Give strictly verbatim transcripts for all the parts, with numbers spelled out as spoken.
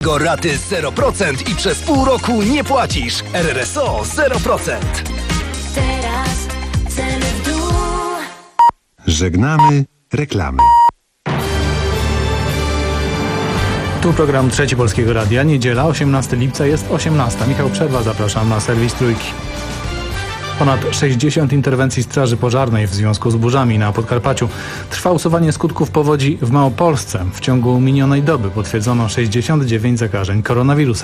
Go raty zero procent i przez pół roku nie płacisz. R R S O zero procent. Teraz ceny w dół. Żegnamy reklamy. Tu program Trzeci Polskiego Radia. Niedziela, osiemnastego lipca, jest osiemnasta. Michał Przerwa, zapraszam na serwis Trójki. Ponad sześćdziesiąt interwencji Straży Pożarnej w związku z burzami na Podkarpaciu. Trwa usuwanie skutków powodzi w Małopolsce. W ciągu minionej doby potwierdzono sześćdziesiąt dziewięć zakażeń koronawirusem.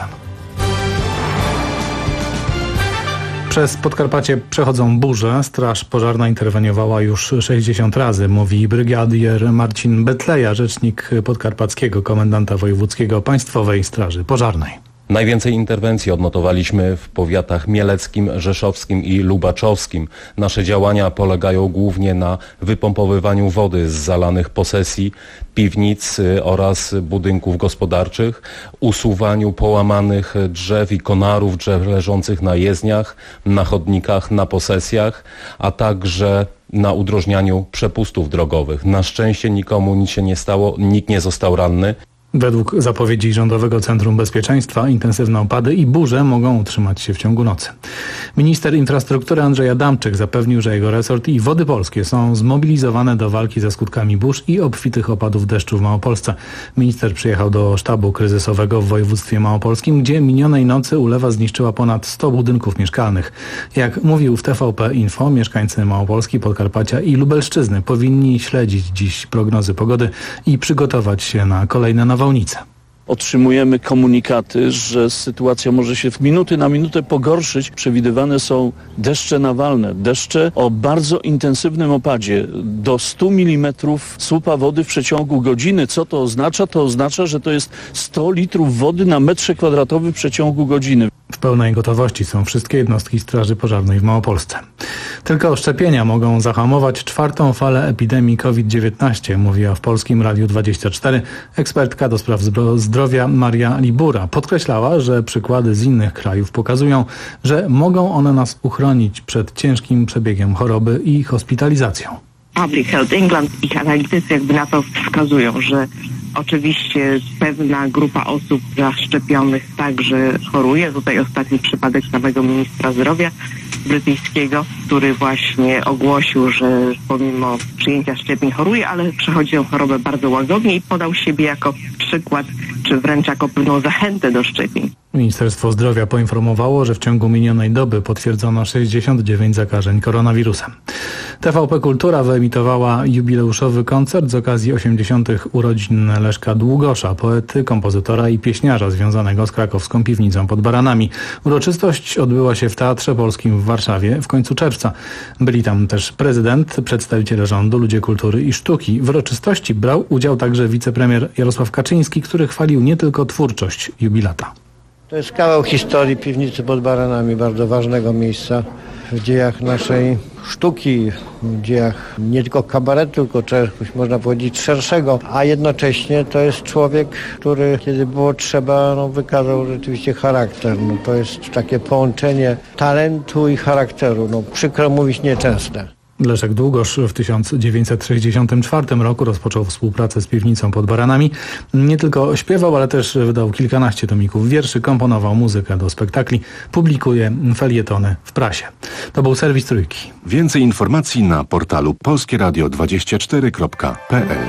Przez Podkarpacie przechodzą burze. Straż Pożarna interweniowała już sześćdziesiąt razy, mówi brygadier Marcin Betleja, rzecznik podkarpackiego komendanta wojewódzkiego Państwowej Straży Pożarnej. Najwięcej interwencji odnotowaliśmy w powiatach mieleckim, rzeszowskim i lubaczowskim. Nasze działania polegają głównie na wypompowywaniu wody z zalanych posesji, piwnic oraz budynków gospodarczych, usuwaniu połamanych drzew i konarów drzew leżących na jezdniach, na chodnikach, na posesjach, a także na udrożnianiu przepustów drogowych. Na szczęście nikomu nic się nie stało, nikt nie został ranny. Według zapowiedzi Rządowego Centrum Bezpieczeństwa intensywne opady i burze mogą utrzymać się w ciągu nocy. Minister infrastruktury Andrzej Adamczyk zapewnił, że jego resort i Wody Polskie są zmobilizowane do walki ze skutkami burz i obfitych opadów deszczu w Małopolsce. Minister przyjechał do sztabu kryzysowego w województwie małopolskim, gdzie minionej nocy ulewa zniszczyła ponad sto budynków mieszkalnych. Jak mówił w T V P Info, mieszkańcy Małopolski, Podkarpacia i Lubelszczyzny powinni śledzić dziś prognozy pogody i przygotować się na kolejne nawałnice. Otrzymujemy komunikaty, że sytuacja może się w minuty na minutę pogorszyć. Przewidywane są deszcze nawalne, deszcze o bardzo intensywnym opadzie, do stu milimetrów słupa wody w przeciągu godziny. Co to oznacza? To oznacza, że to jest sto litrów wody na metrze kwadratowym w przeciągu godziny. W pełnej gotowości są wszystkie jednostki Straży Pożarnej w Małopolsce. Tylko szczepienia mogą zahamować czwartą falę epidemii COVID dziewiętnaście, mówiła w Polskim Radiu dwadzieścia cztery ekspertka do spraw zdrowia Maria Libura. Podkreślała, że przykłady z innych krajów pokazują, że mogą one nas uchronić przed ciężkim przebiegiem choroby i hospitalizacją. Public Health England, ich analitycy jakby na to wskazują, że oczywiście pewna grupa osób zaszczepionych także choruje. Tutaj ostatni przypadek samego ministra zdrowia brytyjskiego, który właśnie ogłosił, że pomimo przyjęcia szczepień choruje, ale przechodzi tę chorobę bardzo łagodnie i podał siebie jako przykład, czy wręcz jako pewną zachętę do szczepień. Ministerstwo Zdrowia poinformowało, że w ciągu minionej doby potwierdzono sześćdziesiąt dziewięć zakażeń koronawirusem. T V P Kultura wyemitowała jubileuszowy koncert z okazji osiemdziesiątych urodzin Leszka Długosza, poety, kompozytora i pieśniarza związanego z krakowską piwnicą pod Baranami. Uroczystość odbyła się w Teatrze Polskim w Warszawie w końcu czerwca. Byli tam też prezydent, przedstawiciele rządu, ludzie kultury i sztuki. W uroczystości brał udział także wicepremier Jarosław Kaczyński, który chwalił nie tylko twórczość jubilata. To jest kawał historii piwnicy pod Baranami, bardzo ważnego miejsca w dziejach naszej sztuki, w dziejach nie tylko kabaretu, tylko czegoś można powiedzieć szerszego, a jednocześnie to jest człowiek, który kiedy było trzeba, no, wykazał rzeczywiście charakter. No, to jest takie połączenie talentu i charakteru, no, przykro mówić nieczęste. Leszek Długosz w tysiąc dziewięćset sześćdziesiątym czwartym roku rozpoczął współpracę z piwnicą pod Baranami. Nie tylko śpiewał, ale też wydał kilkanaście tomików wierszy, komponował muzykę do spektakli, publikuje felietony w prasie. To był serwis Trójki. Więcej informacji na portalu polskie radio dwadzieścia cztery kropka p l.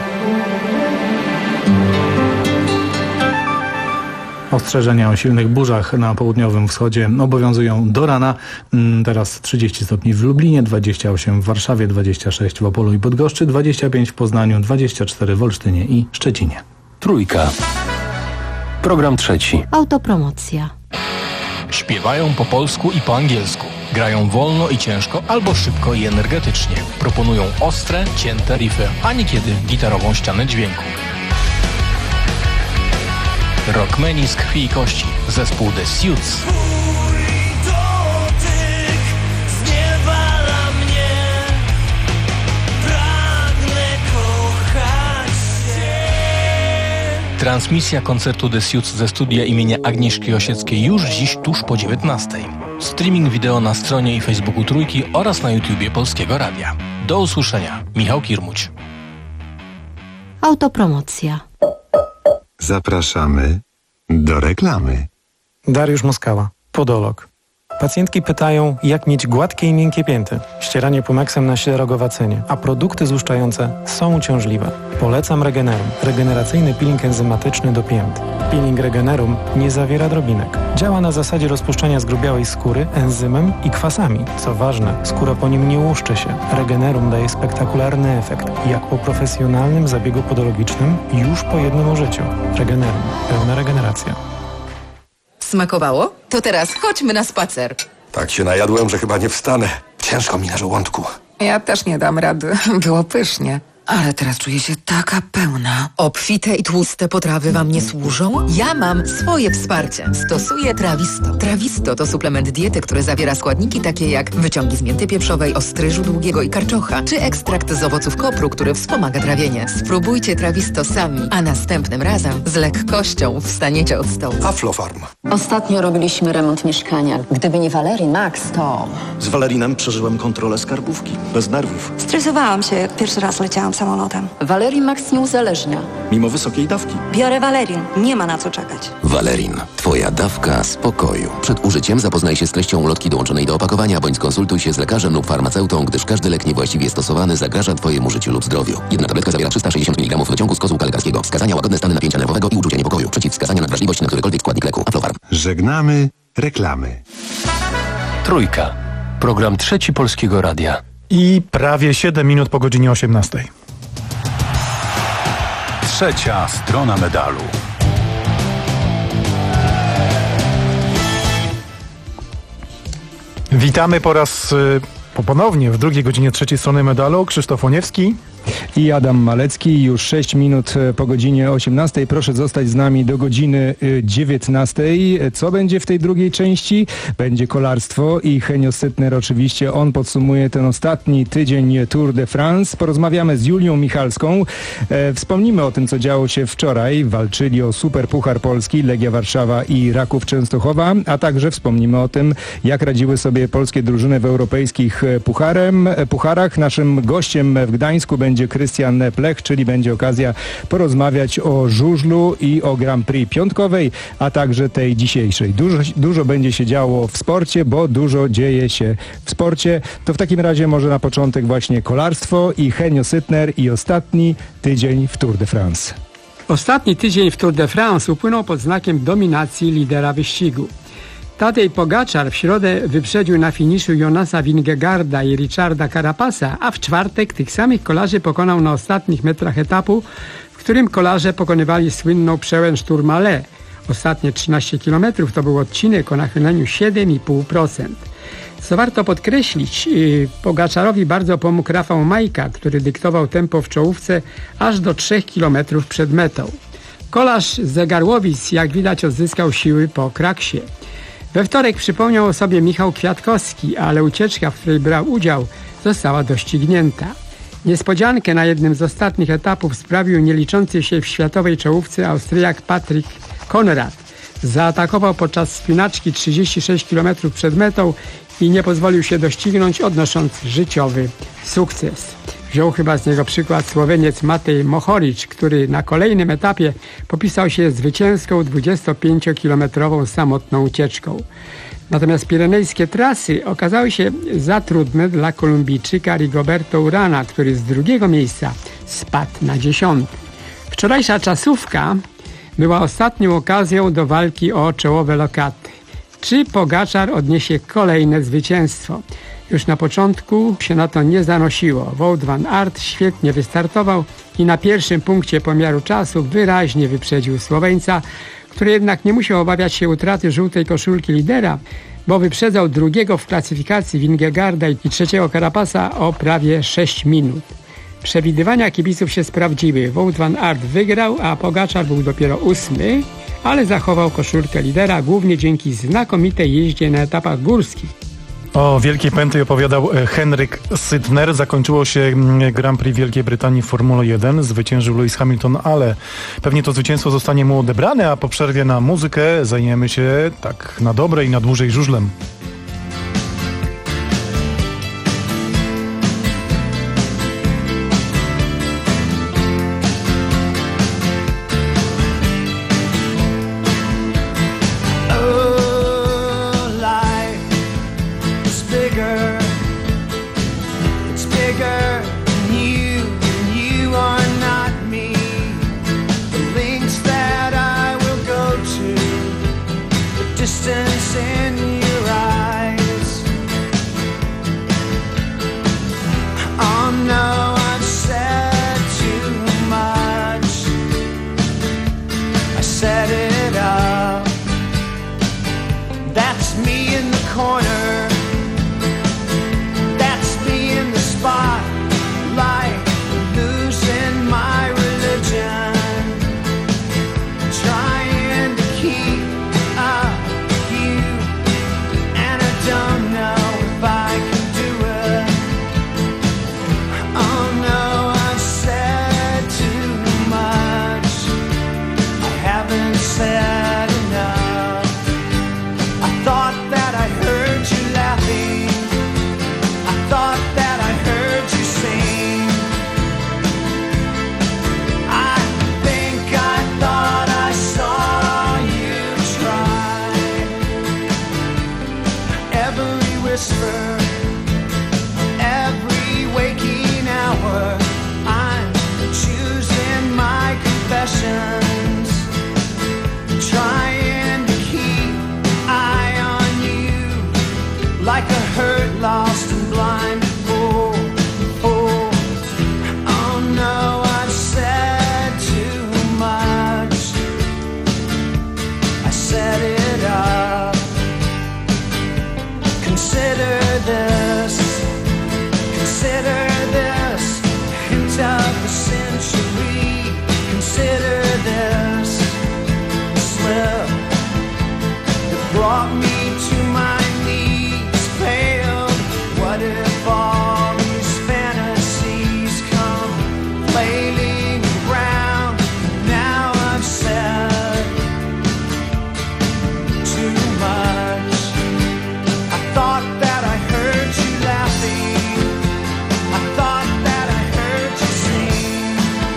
Ostrzeżenia o silnych burzach na południowym wschodzie obowiązują do rana. Teraz trzydzieści stopni w Lublinie, dwadzieścia osiem w Warszawie, dwadzieścia sześć w Opolu i Bydgoszczy, dwadzieścia pięć w Poznaniu, dwadzieścia cztery w Olsztynie i Szczecinie. Trójka. Program trzeci. Autopromocja. Śpiewają po polsku i po angielsku. Grają wolno i ciężko albo szybko i energetycznie. Proponują ostre, cięte riffy, a niekiedy gitarową ścianę dźwięku. Rockmeni z krwi i kości, zespół The Suits. Transmisja koncertu The Suits ze studia imienia Agnieszki Osieckiej już dziś tuż po dziewiętnastej. Streaming wideo na stronie i Facebooku Trójki oraz na YouTubie Polskiego Radia. Do usłyszenia. Michał Kirmuć. Autopromocja. Zapraszamy Do reklamy. Dariusz Moskała, podolog. Pacjentki pytają, jak mieć gładkie i miękkie pięty. Ścieranie Pumexem na ślerogowacenie, a produkty złuszczające są uciążliwe. Polecam Regenerum. Regeneracyjny peeling enzymatyczny do pięt. Peeling Regenerum nie zawiera drobinek. Działa na zasadzie rozpuszczania zgrubiałej skóry enzymem i kwasami. Co ważne, skóra po nim nie łuszczy się. Regenerum daje spektakularny efekt, jak po profesjonalnym zabiegu podologicznym już po jednym użyciu. Regenerum. Pełna regeneracja. Smakowało? To teraz chodźmy na spacer. Tak się najadłem, że chyba nie wstanę. Ciężko mi na żołądku. Ja też nie dam rady. Było pysznie. Ale teraz czuję się taka pełna. Obfite i tłuste potrawy wam nie służą? Ja mam swoje wsparcie. Stosuję Trawisto. Trawisto to suplement diety, który zawiera składniki takie jak wyciągi z mięty pieprzowej, ostryżu długiego i karczocha, czy ekstrakt z owoców kopru, który wspomaga trawienie. Spróbujcie Trawisto sami, a następnym razem z lekkością wstaniecie od stołu. Aflofarm. Ostatnio robiliśmy remont mieszkania. Gdyby nie Valerii Max, to... Z Valerinem przeżyłem kontrolę skarbówki. Bez nerwów. Stresowałam się, jak pierwszy raz leciałam samolotem. Valerii Max nie uzależnia. Mimo wysokiej dawki. Biorę Valerin. Nie ma na co czekać. Valerin. Twoja dawka spokoju. Przed użyciem zapoznaj się z treścią ulotki dołączonej do opakowania, bądź skonsultuj się z lekarzem lub farmaceutą, gdyż każdy lek niewłaściwie stosowany zagraża Twojemu życiu lub zdrowiu. Jedna tabletka zawiera trzysta sześćdziesiąt miligramów wyciągu z kozłka lekarskiego. Wskazania: łagodne stany napięcia nerwowego i uczucia niepokoju. Przeciwwskazania: nadwrażliwość na którykolwiek składnik leku. Aflofarm. Żegnamy reklamy. Trójka. Program Trzeci Polskiego Radia. I prawie siedem minut po godzinie osiemnastej. Trzecia strona medalu. Witamy po raz y, po ponownie w drugiej godzinie trzeciej strony medalu. Krzysztof Łoniewski i Adam Malecki. Już sześć minut po godzinie osiemnastej. Proszę zostać z nami do godziny dziewiętnastej. Co będzie w tej drugiej części? Będzie kolarstwo i Henio Sytner oczywiście. On podsumuje ten ostatni tydzień Tour de France. Porozmawiamy z Julią Michalską. E, wspomnimy o tym, co działo się wczoraj. Walczyli o Super Puchar Polski, Legia Warszawa i Raków Częstochowa, a także wspomnimy o tym, jak radziły sobie polskie drużyny w europejskich pucharem, pucharach. Naszym gościem w Gdańsku będzie Krystian Plech, czyli będzie okazja porozmawiać o żużlu i o Grand Prix piątkowej, a także tej dzisiejszej. Dużo, dużo będzie się działo w sporcie, bo dużo dzieje się w sporcie. To w takim razie może na początek właśnie kolarstwo i Henio Sytner i ostatni tydzień w Tour de France. Ostatni tydzień w Tour de France upłynął pod znakiem dominacji lidera wyścigu. Tadej Pogaczar w środę wyprzedził na finiszu Jonasa Vingegaarda i Richarda Carapasa, a w czwartek tych samych kolarzy pokonał na ostatnich metrach etapu, w którym kolarze pokonywali słynną przełęcz Tourmalet. Ostatnie trzynaście kilometrów to był odcinek o nachyleniu siedem i pół procent. Co warto podkreślić, Pogaczarowi bardzo pomógł Rafał Majka, który dyktował tempo w czołówce aż do trzech kilometrów przed metą. Kolarz z Zegarłowic, jak widać, odzyskał siły po kraksie. We wtorek przypomniał o sobie Michał Kwiatkowski, ale ucieczka, w której brał udział, została doścignięta. Niespodziankę na jednym z ostatnich etapów sprawił nieliczący się w światowej czołówce Austriak Patrick Konrad. Zaatakował podczas spinaczki trzydzieści sześć kilometrów przed metą i nie pozwolił się doścignąć, odnosząc życiowy sukces. Wziął chyba z niego przykład Słoweniec Matej Mohoric, który na kolejnym etapie popisał się zwycięską dwudziestopięciokilometrową samotną ucieczką. Natomiast pirenejskie trasy okazały się za trudne dla Kolumbijczyka Rigoberto Urana, który z drugiego miejsca spadł na dziesiąty. Wczorajsza czasówka była ostatnią okazją do walki o czołowe lokaty. Czy Pogaczar odniesie kolejne zwycięstwo? Już na początku się na to nie zanosiło. Wout van Aert świetnie wystartował i na pierwszym punkcie pomiaru czasu wyraźnie wyprzedził Słoweńca, który jednak nie musiał obawiać się utraty żółtej koszulki lidera, bo wyprzedzał drugiego w klasyfikacji Vingegaarda i trzeciego Carapasa o prawie sześć minut. Przewidywania kibiców się sprawdziły. Wout van Aert wygrał, a Pogaczar był dopiero ósmy, ale zachował koszulkę lidera głównie dzięki znakomitej jeździe na etapach górskich. O wielkiej pętli opowiadał Henryk Sytner. Zakończyło się Grand Prix Wielkiej Brytanii w Formule jeden. Zwyciężył Lewis Hamilton, ale pewnie to zwycięstwo zostanie mu odebrane, a po przerwie na muzykę zajmiemy się tak na dobre i na dłużej żużlem. distance in your eyes. Oh no, I've said too much. I set it up. That's me in the corner. That's me in the spotlight, losing my religion, trying to keep up with you, and I don't know if I can do it. Oh no, I've said too much. I haven't said enough. I thought that I heard you laughing. I thought that I heard you sing. I think I thought I saw you try. Every whisper, every waking hour, I'm choosing my confessions, trying to keep eye on you, like a hurt, lost and blind fool. Oh, oh no, I've said too much. I set it up. Consider this, consider this, hint of the century. Consider this slip that brought me to my knees, failed. What if all these fantasies come flailing around? Now I've said too much. I thought that I heard you laughing. I thought that I heard you sing.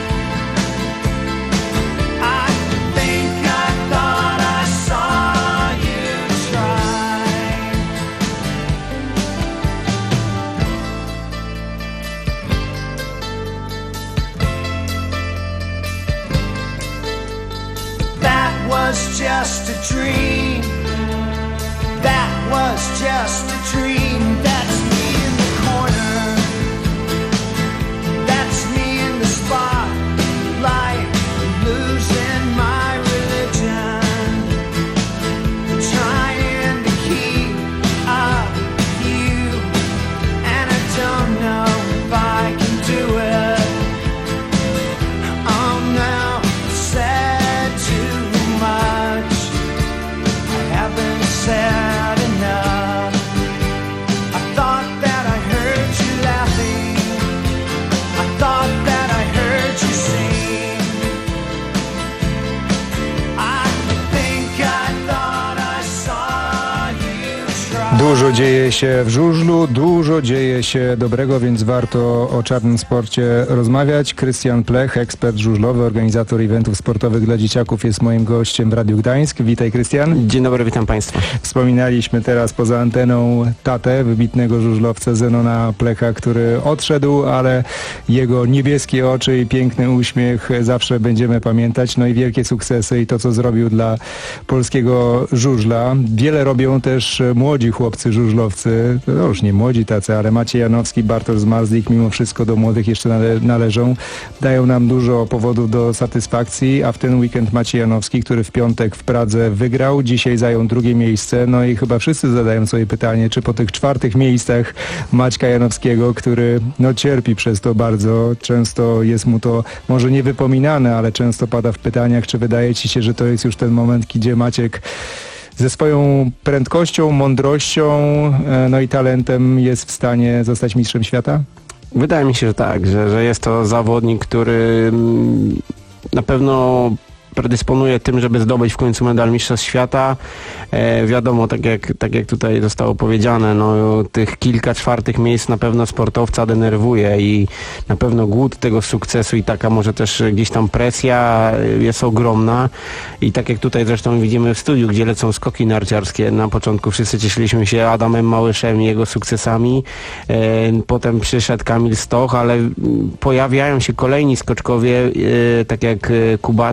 I think I thought I saw you try. That was just a dream. That was just a dream. That's me in the corner. That's me in the spotlight, losing my religion, trying to keep up with you, and I don't know if I can do it. Oh no, said too much. I haven't said enough. I thought that I heard you laughing. I thought that I heard you sing. I think I thought I saw you try. Dużo dzieje się w żużlu, dużo dzieje się dobrego, więc warto o czarnym sporcie rozmawiać. Krystian Plech, ekspert żużlowy, organizator eventów sportowych dla dzieciaków, jest moim gościem w Radiu Gdańsk. Witaj, Krystian. Dzień dobry, witam Państwa. Wspominaliśmy teraz poza anteną tatę, wybitnego żużlowca Zenona Plecha, który odszedł, ale jego niebieskie oczy i piękny uśmiech zawsze będziemy pamiętać. No i wielkie sukcesy i to, co zrobił dla polskiego żużla. Wiele robią też młodzi chłopcy żużlowcy, no już nie młodzi tacy, ale Maciej Janowski, Bartosz Zmarzlik mimo wszystko do młodych jeszcze nale należą. Dają nam dużo powodów do satysfakcji, a w ten weekend Maciej Janowski, który w piątek w Pradze wygrał, dzisiaj zajął drugie miejsce. No i chyba wszyscy zadają sobie pytanie, czy po tych czwartych miejscach Maćka Janowskiego, który no cierpi przez to bardzo, często jest mu to może nie wypominane, ale często pada w pytaniach, czy wydaje ci się, że to jest już ten moment, gdzie Maciek ze swoją prędkością, mądrością, no i talentem jest w stanie zostać mistrzem świata? Wydaje mi się, że tak, że, że jest to zawodnik, który na pewno predysponuje tym, żeby zdobyć w końcu medal Mistrzostw Świata. E, wiadomo, tak jak, tak jak tutaj zostało powiedziane, no, tych kilka czwartych miejsc na pewno sportowca denerwuje i na pewno głód tego sukcesu i taka może też gdzieś tam presja jest ogromna. I tak jak tutaj zresztą widzimy w studiu, gdzie lecą skoki narciarskie, na początku wszyscy cieszyliśmy się Adamem Małyszem i jego sukcesami. E, potem przyszedł Kamil Stoch, ale pojawiają się kolejni skoczkowie, e, tak jak Kubacki,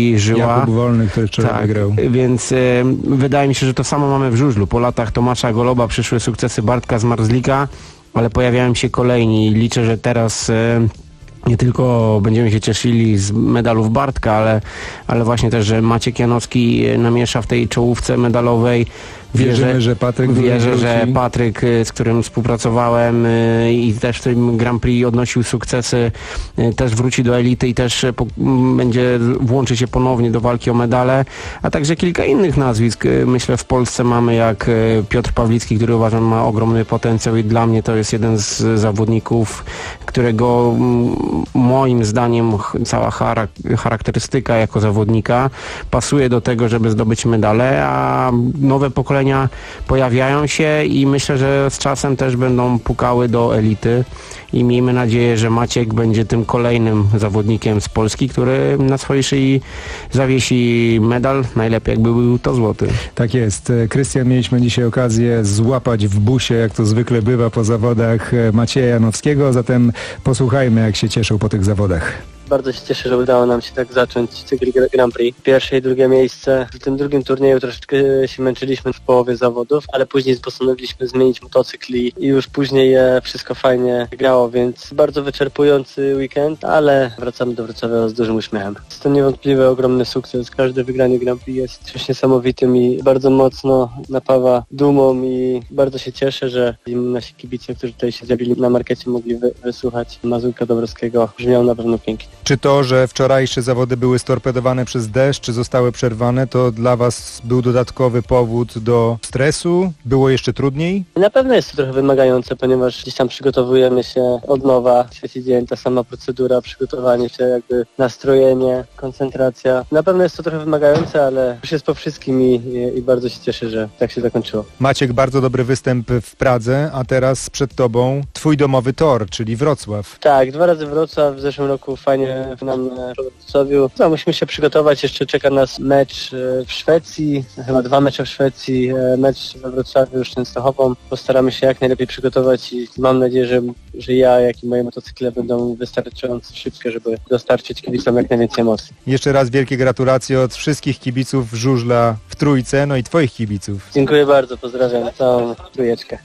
krwi żyła. Jakub Wolny, który wczoraj tak, wygrał. Więc y, wydaje mi się, że to samo mamy w żużlu. Po latach Tomasza Goloba przyszły sukcesy Bartka Zmarzlika, ale pojawiają się kolejni. Liczę, że teraz... Y, nie tylko będziemy się cieszyli z medalów Bartka, ale, ale właśnie też, że Maciek Janowski namiesza w tej czołówce medalowej. Wierzymy, Wierzę, że Patryk wierzę, że wróci. Patryk, z którym współpracowałem i też w tym Grand Prix odnosił sukcesy, też wróci do elity i też po, będzie włączy się ponownie do walki o medale, a także kilka innych nazwisk. Myślę, w Polsce mamy jak Piotr Pawlicki, który uważam ma ogromny potencjał i dla mnie to jest jeden z zawodników, którego moim zdaniem cała charak- charakterystyka jako zawodnika pasuje do tego, żeby zdobyć medale, a nowe pokolenia pojawiają się i myślę, że z czasem też będą pukały do elity i miejmy nadzieję, że Maciek będzie tym kolejnym zawodnikiem z Polski, który na swojej szyi zawiesi medal, najlepiej jakby był to złoty. Tak jest. Krystian, mieliśmy dzisiaj okazję złapać w busie, jak to zwykle bywa po zawodach, Macieja Janowskiego, zatem posłuchajmy, jak się cieszył po tych zawodach. Bardzo się cieszę, że udało nam się tak zacząć cykl Grand Prix. Pierwsze i drugie miejsce. W tym drugim turnieju troszeczkę się męczyliśmy w połowie zawodów, ale później postanowiliśmy zmienić motocykl i już później wszystko fajnie grało, więc bardzo wyczerpujący weekend, ale wracamy do Wrocławia z dużym uśmiechem. Jest to niewątpliwie ogromny sukces. Każde wygranie Grand Prix jest czymś niesamowitym i bardzo mocno napawa dumą i bardzo się cieszę, że nasi kibice, którzy tutaj się zjawili na markecie, mogli wy- wysłuchać Mazurka Dąbrowskiego. Brzmiał na pewno pięknie. Czy to, że wczorajsze zawody były storpedowane przez deszcz, czy zostały przerwane, to dla Was był dodatkowy powód do stresu? Było jeszcze trudniej? Na pewno jest to trochę wymagające, ponieważ gdzieś tam przygotowujemy się od nowa. Trzeci dzień, ta sama procedura, przygotowanie się, jakby nastrojenie, koncentracja. Na pewno jest to trochę wymagające, ale już jest po wszystkim i, i, i bardzo się cieszę, że tak się zakończyło. Maciek, bardzo dobry występ w Pradze, a teraz przed Tobą Twój domowy tor, czyli Wrocław. Tak, dwa razy Wrocław, w zeszłym roku fajnie nam w Wrocławiu. No, musimy się przygotować, jeszcze czeka nas mecz w Szwecji, chyba dwa mecze w Szwecji, mecz we Wrocławiu już Częstochową. Postaramy się jak najlepiej przygotować i mam nadzieję, że, że ja, jak i moje motocykle będą wystarczająco szybkie, żeby dostarczyć kibicom jak najwięcej emocji. Jeszcze raz wielkie gratulacje od wszystkich kibiców żużla w Trójce, no i Twoich kibiców. Dziękuję bardzo, pozdrawiam całą trójeczkę.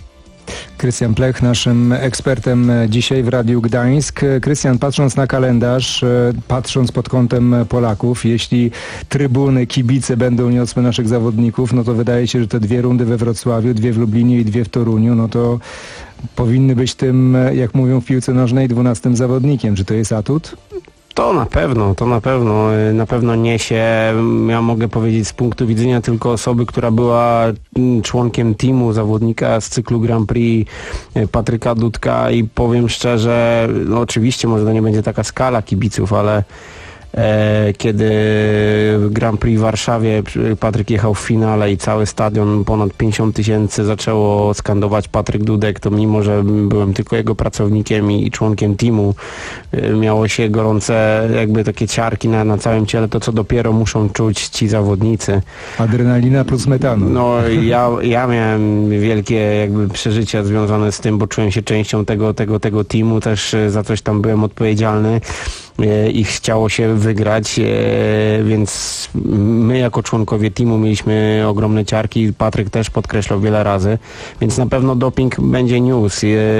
Krystian Plech, naszym ekspertem dzisiaj w Radiu Gdańsk. Krystian, patrząc na kalendarz, patrząc pod kątem Polaków, jeśli trybuny, kibice będą niosły naszych zawodników, no to wydaje się, że te dwie rundy we Wrocławiu, dwie w Lublinie i dwie w Toruniu, no to powinny być tym, jak mówią w piłce nożnej, dwunastym zawodnikiem. Czy to jest atut? To na pewno, to na pewno, na pewno niesie, ja mogę powiedzieć z punktu widzenia tylko osoby, która była członkiem teamu, zawodnika z cyklu Grand Prix, Patryka Dudka i powiem szczerze, no oczywiście może to nie będzie taka skala kibiców, ale e, kiedy w Grand Prix w Warszawie Patryk jechał w finale i cały stadion, ponad pięćdziesiąt tysięcy zaczęło skandować Patryk Dudek, to mimo, że byłem tylko jego pracownikiem i, i członkiem teamu, e, miało się gorące jakby takie ciarki na, na całym ciele, to co dopiero muszą czuć ci zawodnicy. Adrenalina plus metanu. No ja, ja miałem wielkie jakby przeżycia związane z tym, bo czułem się częścią tego, tego, tego teamu, też za coś tam byłem odpowiedzialny. Ich chciało się wygrać, więc my jako członkowie teamu mieliśmy ogromne ciarki. Patryk też podkreślał wiele razy, więc na pewno doping będzie news.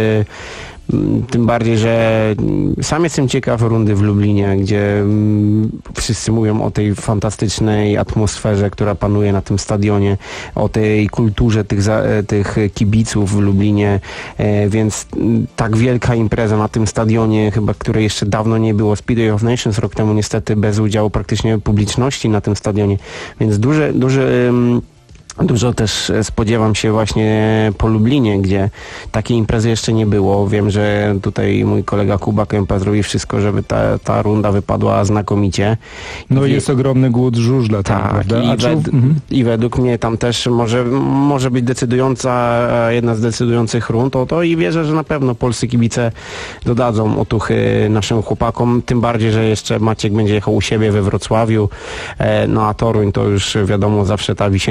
Tym bardziej, że sam jestem ciekaw rundy w Lublinie, gdzie wszyscy mówią o tej fantastycznej atmosferze, która panuje na tym stadionie, o tej kulturze tych, tych kibiców w Lublinie, więc tak wielka impreza na tym stadionie, chyba której jeszcze dawno nie było, Speedway of Nations rok temu niestety bez udziału praktycznie publiczności na tym stadionie, więc duże, duże Dużo też spodziewam się właśnie po Lublinie, gdzie takiej imprezy jeszcze nie było. Wiem, że tutaj mój kolega Kuba Kępa zrobi wszystko, żeby ta, ta runda wypadła znakomicie. No I jest ogromny głód żużla tam, tak, prawda? I, A wed- czy... mhm. I według mnie tam też może, może być decydująca, jedna z decydujących rund o to i wierzę, że na pewno polscy kibice dodadzą otuchy naszym chłopakom, tym bardziej, że jeszcze Maciek będzie jechał u siebie we Wrocławiu, no a Toruń to już wiadomo zawsze ta wisienka na torcie.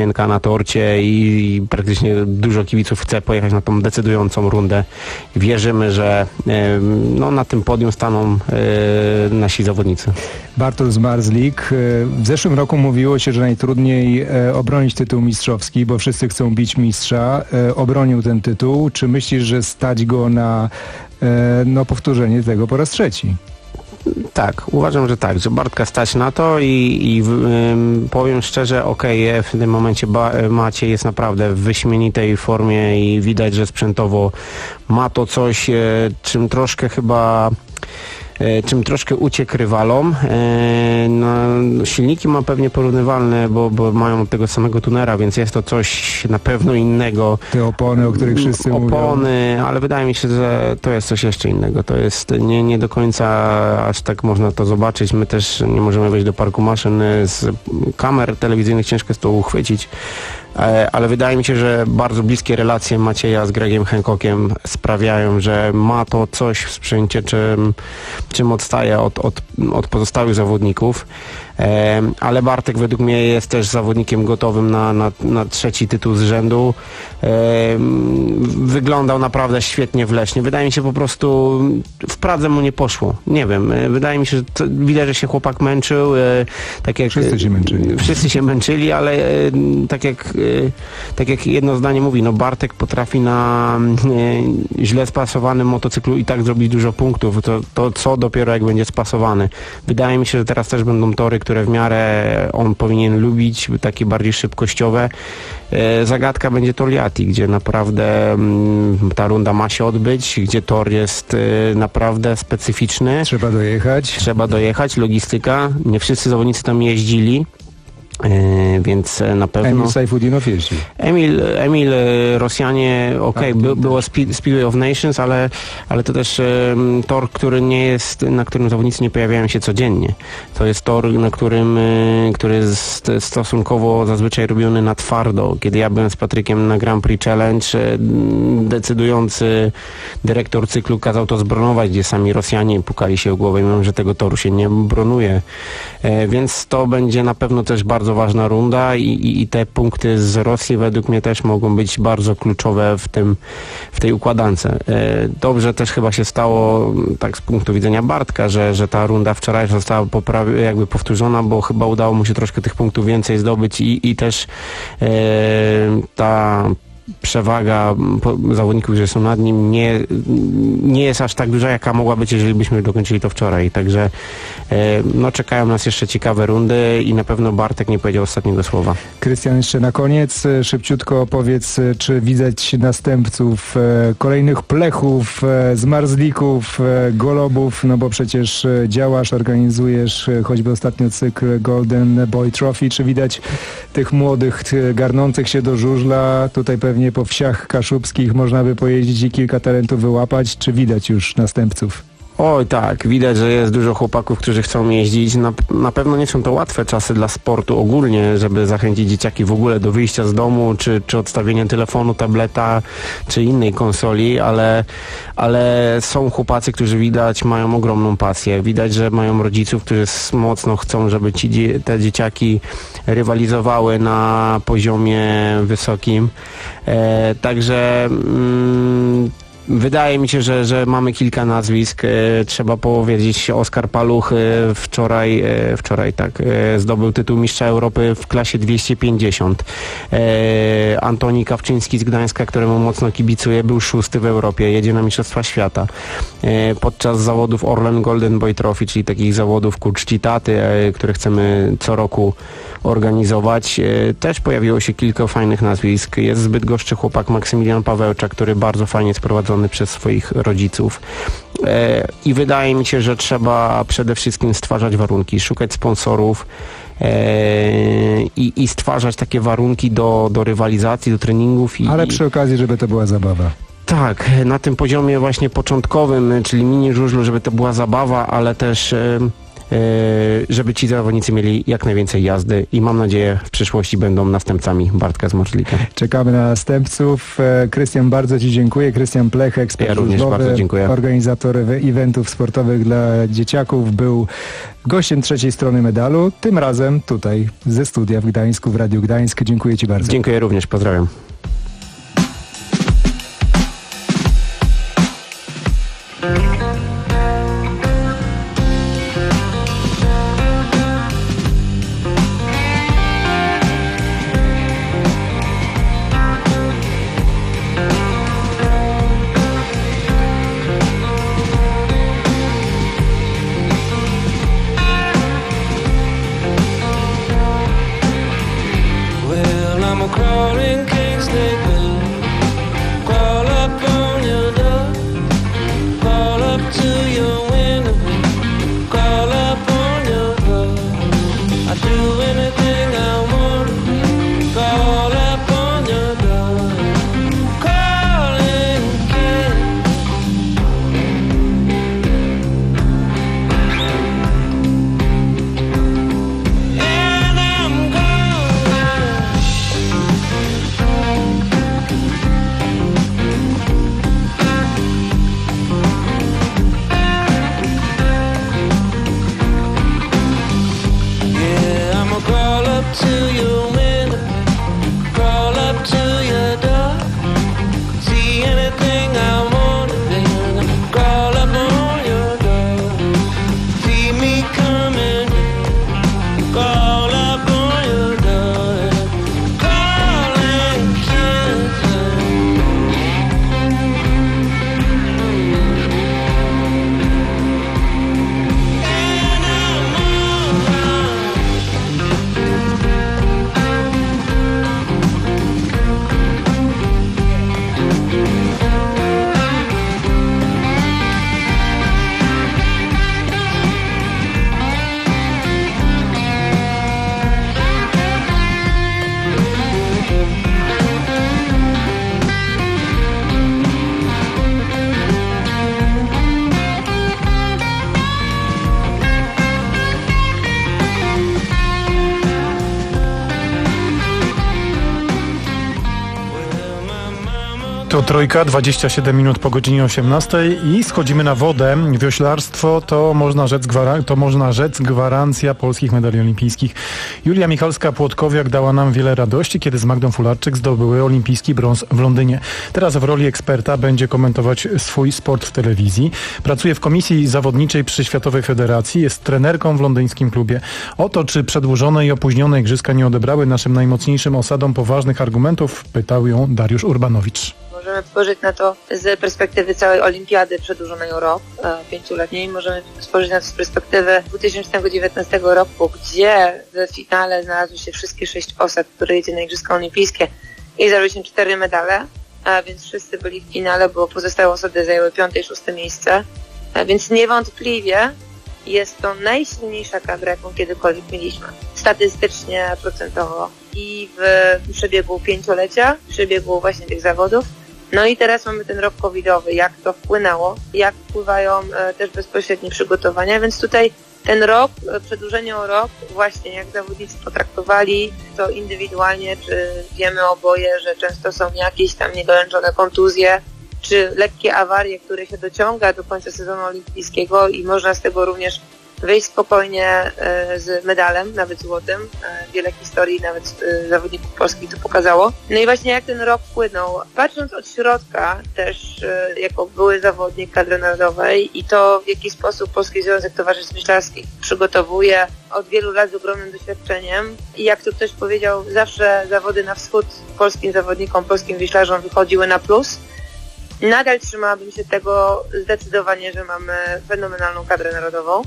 torcie i, i praktycznie dużo kibiców chce pojechać na tą decydującą rundę. Wierzymy, że e, no, na tym podium staną e, nasi zawodnicy. Bartosz Zmarzlik. W zeszłym roku mówiło się, że najtrudniej obronić tytuł mistrzowski, bo wszyscy chcą bić mistrza. Obronił ten tytuł. Czy myślisz, że stać go na no, powtórzenie tego po raz trzeci? Tak, uważam, że tak, że Bartka stać na to i, i ym, powiem szczerze, okej, okay, w tym momencie ba, Maciej jest naprawdę w wyśmienitej formie i widać, że sprzętowo ma to coś, e, czym troszkę chyba czym troszkę uciekł rywalom. No, silniki ma pewnie porównywalne, bo, bo mają tego samego tunera, więc jest to coś na pewno innego. Te opony, o których wszyscy opony, mówią. Opony, ale wydaje mi się, że to jest coś jeszcze innego. To jest nie, nie do końca aż tak można to zobaczyć. My też nie możemy wejść do parku maszyn. Z kamer telewizyjnych ciężko jest to uchwycić. Ale wydaje mi się, że bardzo bliskie relacje Macieja z Gregiem Hancockiem sprawiają, że ma to coś w sprzęcie, czym, czym odstaje od, od, od pozostałych zawodników. Ale Bartek według mnie jest też zawodnikiem gotowym na, na, na trzeci tytuł z rzędu. Wyglądał naprawdę świetnie w Lesznie. Wydaje mi się po prostu w Pradze mu nie poszło. Nie wiem, wydaje mi się, że to, widać, że się chłopak męczył. Tak jak, wszyscy się męczyli. Wszyscy się męczyli, ale tak jak, tak jak jedno zdanie mówi, no Bartek potrafi na źle spasowanym motocyklu i tak zrobić dużo punktów. To, to co dopiero jak będzie spasowany. Wydaje mi się, że teraz też będą tory, które w miarę on powinien lubić, takie bardziej szybkościowe. Zagadka będzie Toliati, gdzie naprawdę ta runda ma się odbyć, gdzie tor jest naprawdę specyficzny. Trzeba dojechać. Trzeba dojechać, logistyka. Nie wszyscy zawodnicy tam jeździli. Yy, więc na pewno... Emil Sajfudinow jeździ. Emil, Emil Rosjanie, okej, okay, by, było Speedway of Nations, ale, ale to też um, tor, który nie jest, na którym zawodnicy nie pojawiają się codziennie. To jest tor, na którym, y, który jest stosunkowo zazwyczaj robiony na twardo. Kiedy ja byłem z Patrykiem na Grand Prix Challenge, y, decydujący dyrektor cyklu kazał to zbronować, gdzie sami Rosjanie pukali się o głowę i mówią, że tego toru się nie bronuje. Y, więc to będzie na pewno też bardzo ważna runda i, i, i te punkty z Rosji według mnie też mogą być bardzo kluczowe w tym, w tej układance. E, dobrze też chyba się stało, tak z punktu widzenia Bartka, że, że ta runda wczoraj została poprawi- jakby powtórzona, bo chyba udało mu się troszkę tych punktów więcej zdobyć i, i też e, ta przewaga zawodników, którzy są nad nim, nie, nie jest aż tak duża, jaka mogła być, jeżeli byśmy dokończyli to wczoraj. Także no, czekają nas jeszcze ciekawe rundy i na pewno Bartek nie powiedział ostatniego słowa. Krystian, jeszcze na koniec szybciutko opowiedz, czy widać następców kolejnych Plechów, Zmarzlików, Golobów, no bo przecież działasz, organizujesz choćby ostatnio cykl Golden Boy Trophy. Czy widać tych młodych, garnących się do żużla? Tutaj pewnie po wsiach kaszubskich można by pojeździć i kilka talentów wyłapać. Czy widać już następców? Oj tak, widać, że jest dużo chłopaków, którzy chcą jeździć. Na, na pewno nie są to łatwe czasy dla sportu ogólnie, żeby zachęcić dzieciaki w ogóle do wyjścia z domu, czy, czy odstawienia telefonu, tableta, czy innej konsoli, ale, ale są chłopacy, którzy widać mają ogromną pasję. Widać, że mają rodziców, którzy mocno chcą, żeby ci, te dzieciaki rywalizowały na poziomie wysokim. E, także... Mm, Wydaje mi się, że, że mamy kilka nazwisk. E, trzeba powiedzieć, Oskar Paluch e, wczoraj, e, wczoraj tak, e, zdobył tytuł mistrza Europy w klasie dwieście pięćdziesiąt. E, Antoni Kawczyński z Gdańska, któremu mocno kibicuje, był szósty w Europie, jedzie na Mistrzostwa Świata. E, podczas zawodów Orlen Golden Boy Trophy, czyli takich zawodów ku czci taty, e, które chcemy co roku organizować. E, też pojawiło się kilka fajnych nazwisk. Jest zbyt goszczy chłopak Maksymilian Pawełczak, który bardzo fajnie jest prowadzony przez swoich rodziców. E, I wydaje mi się, że trzeba przede wszystkim stwarzać warunki, szukać sponsorów e, i, i stwarzać takie warunki do, do rywalizacji, do treningów. I, Ale przy okazji, żeby to była zabawa. Tak, na tym poziomie właśnie początkowym, czyli mini żużlu, żeby to była zabawa, ale też e, żeby ci zawodnicy mieli jak najwięcej jazdy i mam nadzieję w przyszłości będą następcami Bartka Zmorzlika. Czekamy na następców. Krystian, bardzo Ci dziękuję. Krystian Plech, ekspert ja również żużlowy, bardzo dziękuję. Organizator eventów sportowych dla dzieciaków, był gościem trzeciej strony medalu, tym razem tutaj ze studia w Gdańsku, w Radiu Gdańsk. Dziękuję Ci bardzo. Dziękuję również, pozdrawiam. To Trójka, dwadzieścia siedem minut po godzinie osiemnastej i schodzimy na wodę. Wioślarstwo to można rzec, gwara- to można rzec gwarancja polskich medali olimpijskich. Julia Michalska-Płotkowiak dała nam wiele radości, kiedy z Magdą Fularczyk zdobyły olimpijski brąz w Londynie. Teraz w roli eksperta będzie komentować swój sport w telewizji. Pracuje w komisji zawodniczej przy Światowej Federacji, jest trenerką w londyńskim klubie. O to, czy przedłużone i opóźnione igrzyska nie odebrały naszym najmocniejszym osadom poważnych argumentów, pytał ją Dariusz Urbanowicz. Możemy spojrzeć na to z perspektywy całej olimpiady przedłużonej o rok, pięcioletniej. Możemy spojrzeć na to z perspektywy dwa tysiące dziewiętnastego roku, gdzie w finale znalazły się wszystkie sześć osad, które jedzie na Igrzyska Olimpijskie i zdarzyły się cztery medale, a więc wszyscy byli w finale, bo pozostałe osady zajęły piąte i szóste miejsce. A więc niewątpliwie jest to najsilniejsza kadra, jaką kiedykolwiek mieliśmy. Statystycznie, procentowo i w przebiegu pięciolecia, w przebiegu właśnie tych zawodów. No i teraz mamy ten rok covidowy, jak to wpłynęło, jak wpływają e, też bezpośrednie przygotowania, więc tutaj ten rok, e, przedłużenie o rok, właśnie jak zawodnicy potraktowali to indywidualnie, czy wiemy oboje, że często są jakieś tam niedoleczone kontuzje, czy lekkie awarie, które się dociąga do końca sezonu olimpijskiego i można z tego również wyjść spokojnie e, z medalem, nawet złotym. E, wiele historii nawet e, zawodników polskich to pokazało. No i właśnie jak ten rok płynął. Patrząc od środka też e, jako były zawodnik kadry narodowej i to w jaki sposób Polski Związek Towarzystw Myślarskich przygotowuje od wielu lat z ogromnym doświadczeniem i jak to ktoś powiedział, zawsze zawody na wschód polskim zawodnikom, polskim wioślarzom wychodziły na plus. Nadal trzymałabym się tego zdecydowanie, że mamy fenomenalną kadrę narodową.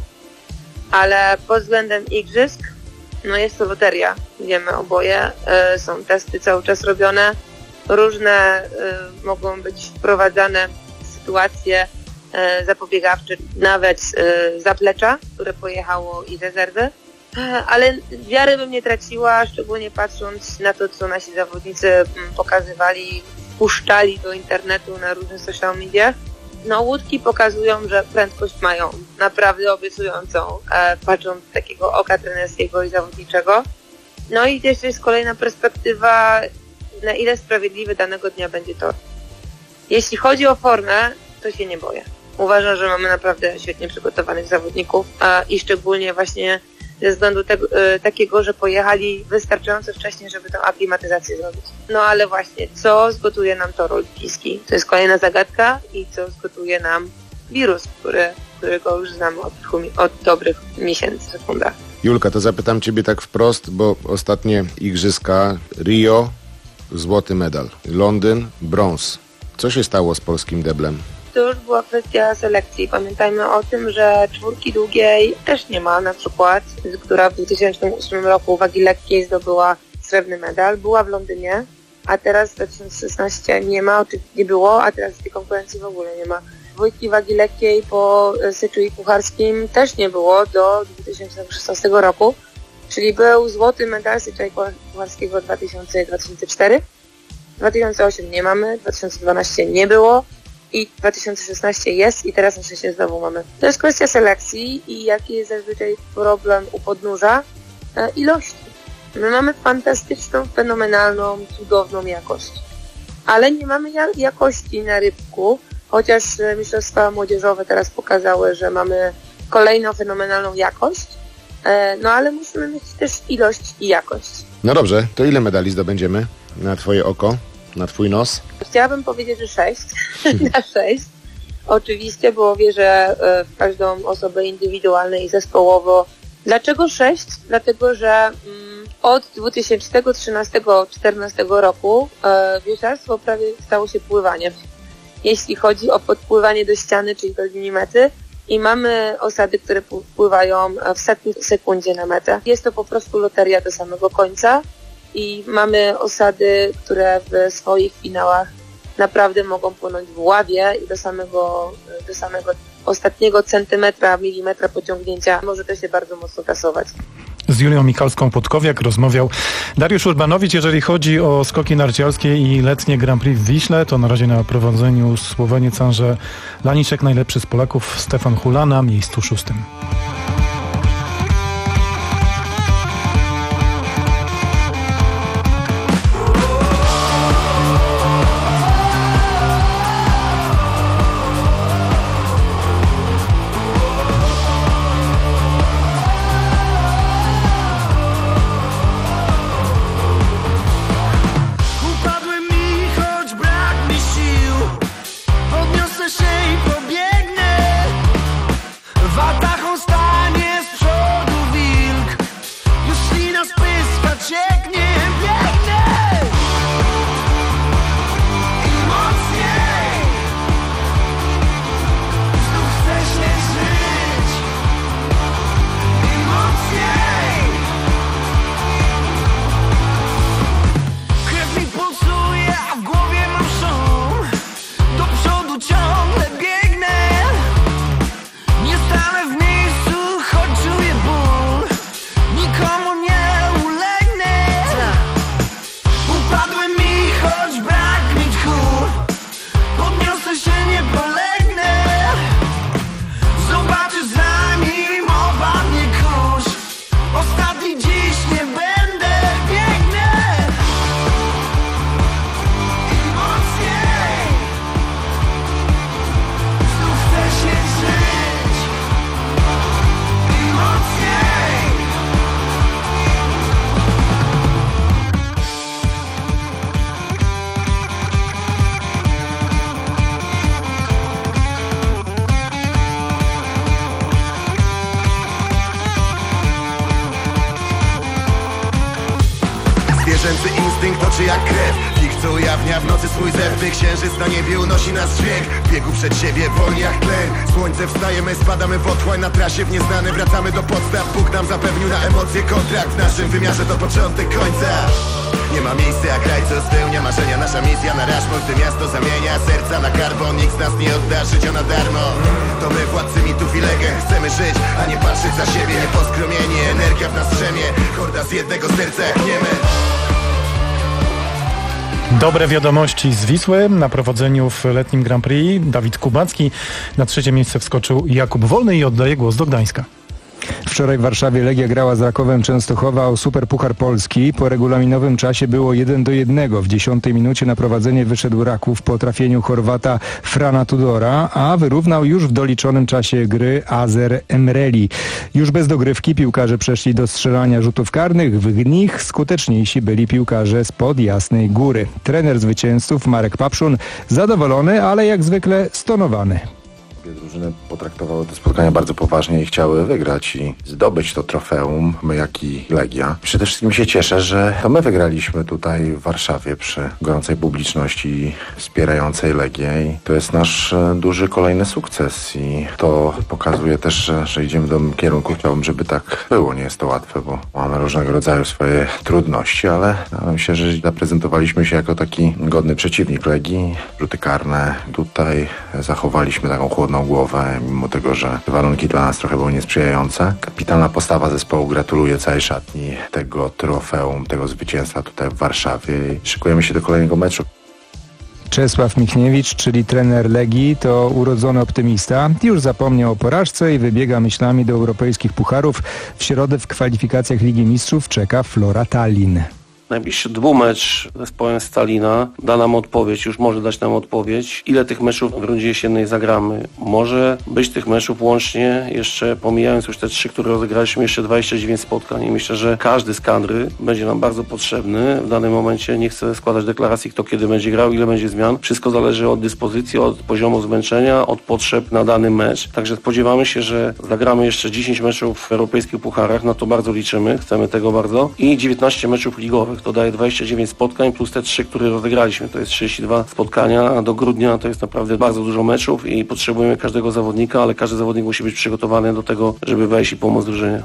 Ale pod względem igrzysk, no jest to loteria, wiemy oboje, y, są testy cały czas robione, różne y, mogą być wprowadzane sytuacje y, zapobiegawcze, nawet y, zaplecza, które pojechało i rezerwy, y, ale wiary bym nie traciła, szczególnie patrząc na to, co nasi zawodnicy y, pokazywali, puszczali do internetu na różnych social mediach. No łódki pokazują, że prędkość mają naprawdę obiecującą, e, patrząc z takiego oka trenerskiego i zawodniczego. No i jeszcze jest kolejna perspektywa, na ile sprawiedliwy danego dnia będzie tor. Jeśli chodzi o formę, to się nie boję. Uważam, że mamy naprawdę świetnie przygotowanych zawodników a, i szczególnie właśnie ze względu tego, e, takiego, że pojechali wystarczająco wcześnie, żeby tę aklimatyzację zrobić. No ale właśnie, co zgotuje nam tor olimpijski? To jest kolejna zagadka i co zgotuje nam wirus, który, którego już znamy od, od dobrych miesięcy, sekunda. Julka, to zapytam Ciebie tak wprost, bo ostatnie igrzyska Rio, złoty medal, Londyn, brąz. Co się stało z polskim deblem? To już była kwestia selekcji. Pamiętajmy o tym, że czwórki długiej też nie ma, na przykład, która w dwa tysiące ósmym roku wagi lekkiej zdobyła srebrny medal, była w Londynie, a teraz w dwa tysiące szesnastym nie ma, nie było, a teraz tej konkurencji w ogóle nie ma. Dwójki wagi lekkiej po syczu i pucharskim też nie było do dwa tysiące szesnastego roku, czyli był złoty medal sycza i pucharskiego dwa tysiące dwa tysiące cztery, dwa tysiące ósmy nie mamy, dwa tysiące dwanaście nie było i dwa tysiące szesnaście jest i teraz na szczęście znowu mamy. To jest kwestia selekcji i jaki jest zazwyczaj problem u podnóża? E, ilości. My mamy fantastyczną, fenomenalną, cudowną jakość, ale nie mamy jakości na rybku, chociaż mistrzostwa młodzieżowe teraz pokazały, że mamy kolejną fenomenalną jakość, e, no ale musimy mieć też ilość i jakość. No dobrze, to ile medali zdobędziemy na Twoje oko, na Twój nos? Chciałabym powiedzieć, że sześć na sześć. Oczywiście, bo wierzę w każdą osobę indywidualnie i zespołowo. Dlaczego sześć? Dlatego, że mm, od dwa tysiące trzynastego do dwa tysiące czternastego roku e, wieszarstwo prawie stało się pływaniem. Jeśli chodzi o podpływanie do ściany, czyli do linii mety, i mamy osady, które pływają w setnej sekundzie na metę. Jest to po prostu loteria do samego końca i mamy osady, które w swoich finałach naprawdę mogą płynąć w ławie i do samego, do samego ostatniego centymetra, milimetra pociągnięcia może to się bardzo mocno tasować. Z Julią Michalską-Podkowiak rozmawiał Dariusz Urbanowicz. Jeżeli chodzi o skoki narciarskie i letnie Grand Prix w Wiśle, to na razie na prowadzeniu Słoweniec Andrzej Laniczek, najlepszy z Polaków Stefan Hula na miejscu szóstym. Zwierzęcy instynkt toczy jak krew. Ich co ujawnia w nocy swój zew. Gdy księżyc na niebie unosi nas dźwięk, w biegu przed siebie wolni jak tlen. Słońce wstaje, my spadamy w otchłań. Na trasie w nieznane wracamy do podstaw. Bóg nam zapewnił na emocje kontrakt. W naszym wymiarze to początek końca. Nie ma miejsca jak raj, co spełnia marzenia. Nasza misja na Rashmore, gdy miasto zamienia serca na karbon. Nikt z nas nie odda życia na darmo. To my władcy mitów i legend. Chcemy żyć, a nie patrzeć za siebie. Nieposkromieni, energia w nas drzemie. Horda z jednego serca jak niemy. Dobre wiadomości z Wisły. Na prowadzeniu w letnim Grand Prix Dawid Kubacki. Na trzecie miejsce wskoczył Jakub Wolny i oddaje głos do Gdańska. Wczoraj w Warszawie Legia grała z Rakowem Częstochowa o Superpuchar Polski. Po regulaminowym czasie było jeden do jednego. W dziesiątej minucie na prowadzenie wyszedł Raków po trafieniu Chorwata Frana Tudora, a wyrównał już w doliczonym czasie gry Azer Emreli. Już bez dogrywki piłkarze przeszli do strzelania rzutów karnych. W nich skuteczniejsi byli piłkarze spod Jasnej Góry. Trener zwycięzców Marek Papszun zadowolony, ale jak zwykle stonowany. Obie drużyny potraktowały te spotkania bardzo poważnie i chciały wygrać i zdobyć to trofeum, my jak i Legia. Przede wszystkim się cieszę, że to my wygraliśmy tutaj w Warszawie przy gorącej publiczności wspierającej Legię i to jest nasz duży kolejny sukces i to pokazuje też, że, że idziemy w dobrym kierunku. Chciałbym, żeby tak było. Nie jest to łatwe, bo mamy różnego rodzaju swoje trudności, ale myślę, że zaprezentowaliśmy się jako taki godny przeciwnik Legii. Rzuty karne tutaj zachowaliśmy taką chłodną głowę, mimo tego, że warunki dla nas trochę były niesprzyjające. Kapitalna postawa zespołu, gratuluję całej szatni tego trofeum, tego zwycięstwa tutaj w Warszawie i szykujemy się do kolejnego meczu. Czesław Michniewicz, czyli trener Legii, to urodzony optymista. Już zapomniał o porażce i wybiega myślami do europejskich pucharów. W środę w kwalifikacjach Ligi Mistrzów czeka Flora Tallinn. Najbliższy dwumecz z zespołem Stalina da nam odpowiedź, już może dać nam odpowiedź, ile tych meczów w rundzie jesiennej zagramy. Może być tych meczów łącznie, jeszcze pomijając już te trzy, które rozegraliśmy, jeszcze dwadzieścia dziewięć spotkań i myślę, że każdy z kadry będzie nam bardzo potrzebny. W danym momencie nie chcę składać deklaracji, kto kiedy będzie grał, ile będzie zmian. Wszystko zależy od dyspozycji, od poziomu zmęczenia, od potrzeb na dany mecz. Także spodziewamy się, że zagramy jeszcze dziesięć meczów w europejskich pucharach, na to bardzo liczymy, chcemy tego bardzo i dziewiętnaście meczów ligowych. To daje dwadzieścia dziewięć spotkań plus te trzy, które rozegraliśmy. To jest trzydzieści dwa spotkania, a do grudnia to jest naprawdę bardzo dużo meczów i potrzebujemy każdego zawodnika, ale każdy zawodnik musi być przygotowany do tego, żeby wejść i pomóc drużynie.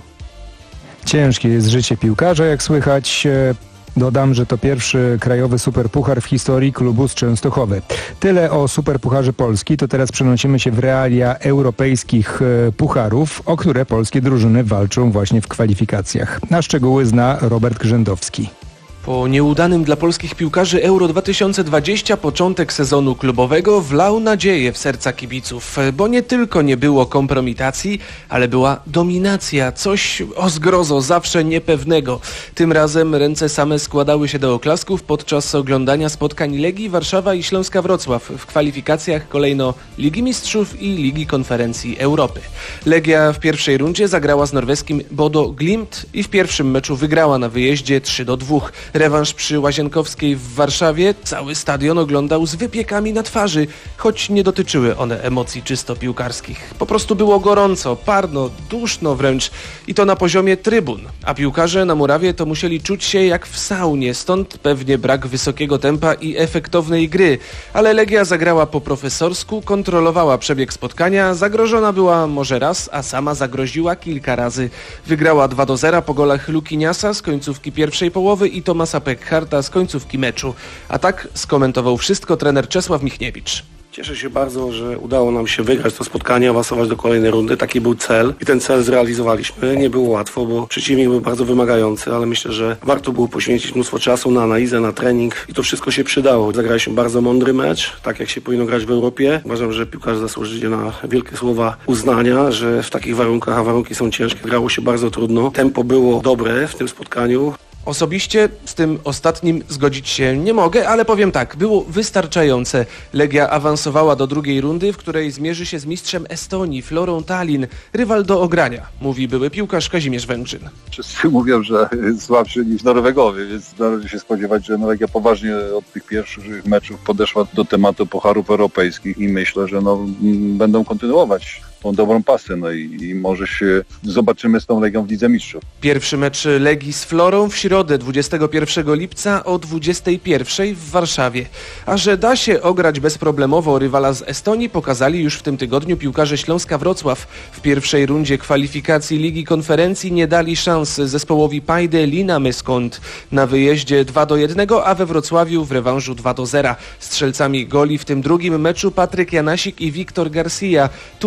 Ciężkie jest życie piłkarza, jak słychać. Dodam, że to pierwszy krajowy superpuchar w historii klubu z Częstochowy. Tyle o Superpucharze Polski, to teraz przenosimy się w realia europejskich pucharów, o które polskie drużyny walczą właśnie w kwalifikacjach. Na szczegóły zna Robert Grzędowski. Po nieudanym dla polskich piłkarzy Euro dwa tysiące dwadzieścia początek sezonu klubowego wlał nadzieję w serca kibiców, bo nie tylko nie było kompromitacji, ale była dominacja, coś o zgrozo zawsze niepewnego. Tym razem ręce same składały się do oklasków podczas oglądania spotkań Legii Warszawa i Śląska Wrocław w kwalifikacjach kolejno Ligi Mistrzów i Ligi Konferencji Europy. Legia w pierwszej rundzie zagrała z norweskim Bodo Glimt i w pierwszym meczu wygrała na wyjeździe trzy do dwóch. Rewanż przy Łazienkowskiej w Warszawie cały stadion oglądał z wypiekami na twarzy, choć nie dotyczyły one emocji czysto piłkarskich. Po prostu było gorąco, parno, duszno wręcz i to na poziomie trybun, a piłkarze na murawie to musieli czuć się jak w saunie, stąd pewnie brak wysokiego tempa i efektownej gry. Ale Legia zagrała po profesorsku, kontrolowała przebieg spotkania, zagrożona była może raz, a sama zagroziła kilka razy. Wygrała dwa do zera po golach Lukiniasa z końcówki pierwszej połowy i Tomasa Pekharta z końcówki meczu. A tak skomentował wszystko trener Czesław Michniewicz. Cieszę się bardzo, że udało nam się wygrać to spotkanie, awansować do kolejnej rundy. Taki był cel i ten cel zrealizowaliśmy. Nie było łatwo, bo przeciwnik był bardzo wymagający, ale myślę, że warto było poświęcić mnóstwo czasu na analizę, na trening i to wszystko się przydało. Zagraliśmy bardzo mądry mecz, tak jak się powinno grać w Europie. Uważam, że piłkarze zasłużyli na wielkie słowa uznania, że w takich warunkach, a warunki są ciężkie, grało się bardzo trudno. Tempo było dobre w tym spotkaniu. Osobiście z tym ostatnim zgodzić się nie mogę, ale powiem tak, było wystarczające. Legia awansowała do drugiej rundy, w której zmierzy się z mistrzem Estonii, Florą Tallinn, rywal do ogrania, mówi były piłkarz Kazimierz Węgrzyn. Wszyscy mówią, że słabszy niż Norwegowie, więc należy się spodziewać, że Legia poważnie od tych pierwszych meczów podeszła do tematu pucharów europejskich i myślę, że no, będą kontynuować tą dobrą pasę, no i, i może się zobaczymy z tą Legią w Lidze Mistrzów. Pierwszy mecz Legii z Florą w środę dwudziestego pierwszego lipca o dwudziestej pierwszej w Warszawie. A że da się ograć bezproblemowo rywala z Estonii, pokazali już w tym tygodniu piłkarze Śląska Wrocław. W pierwszej rundzie kwalifikacji Ligi Konferencji nie dali szans zespołowi Paide Lillehammer na wyjeździe dwa do jednego, a we Wrocławiu w rewanżu dwa do zera. Strzelcami goli w tym drugim meczu Patryk Janasik i Wiktor Garcia. Tu też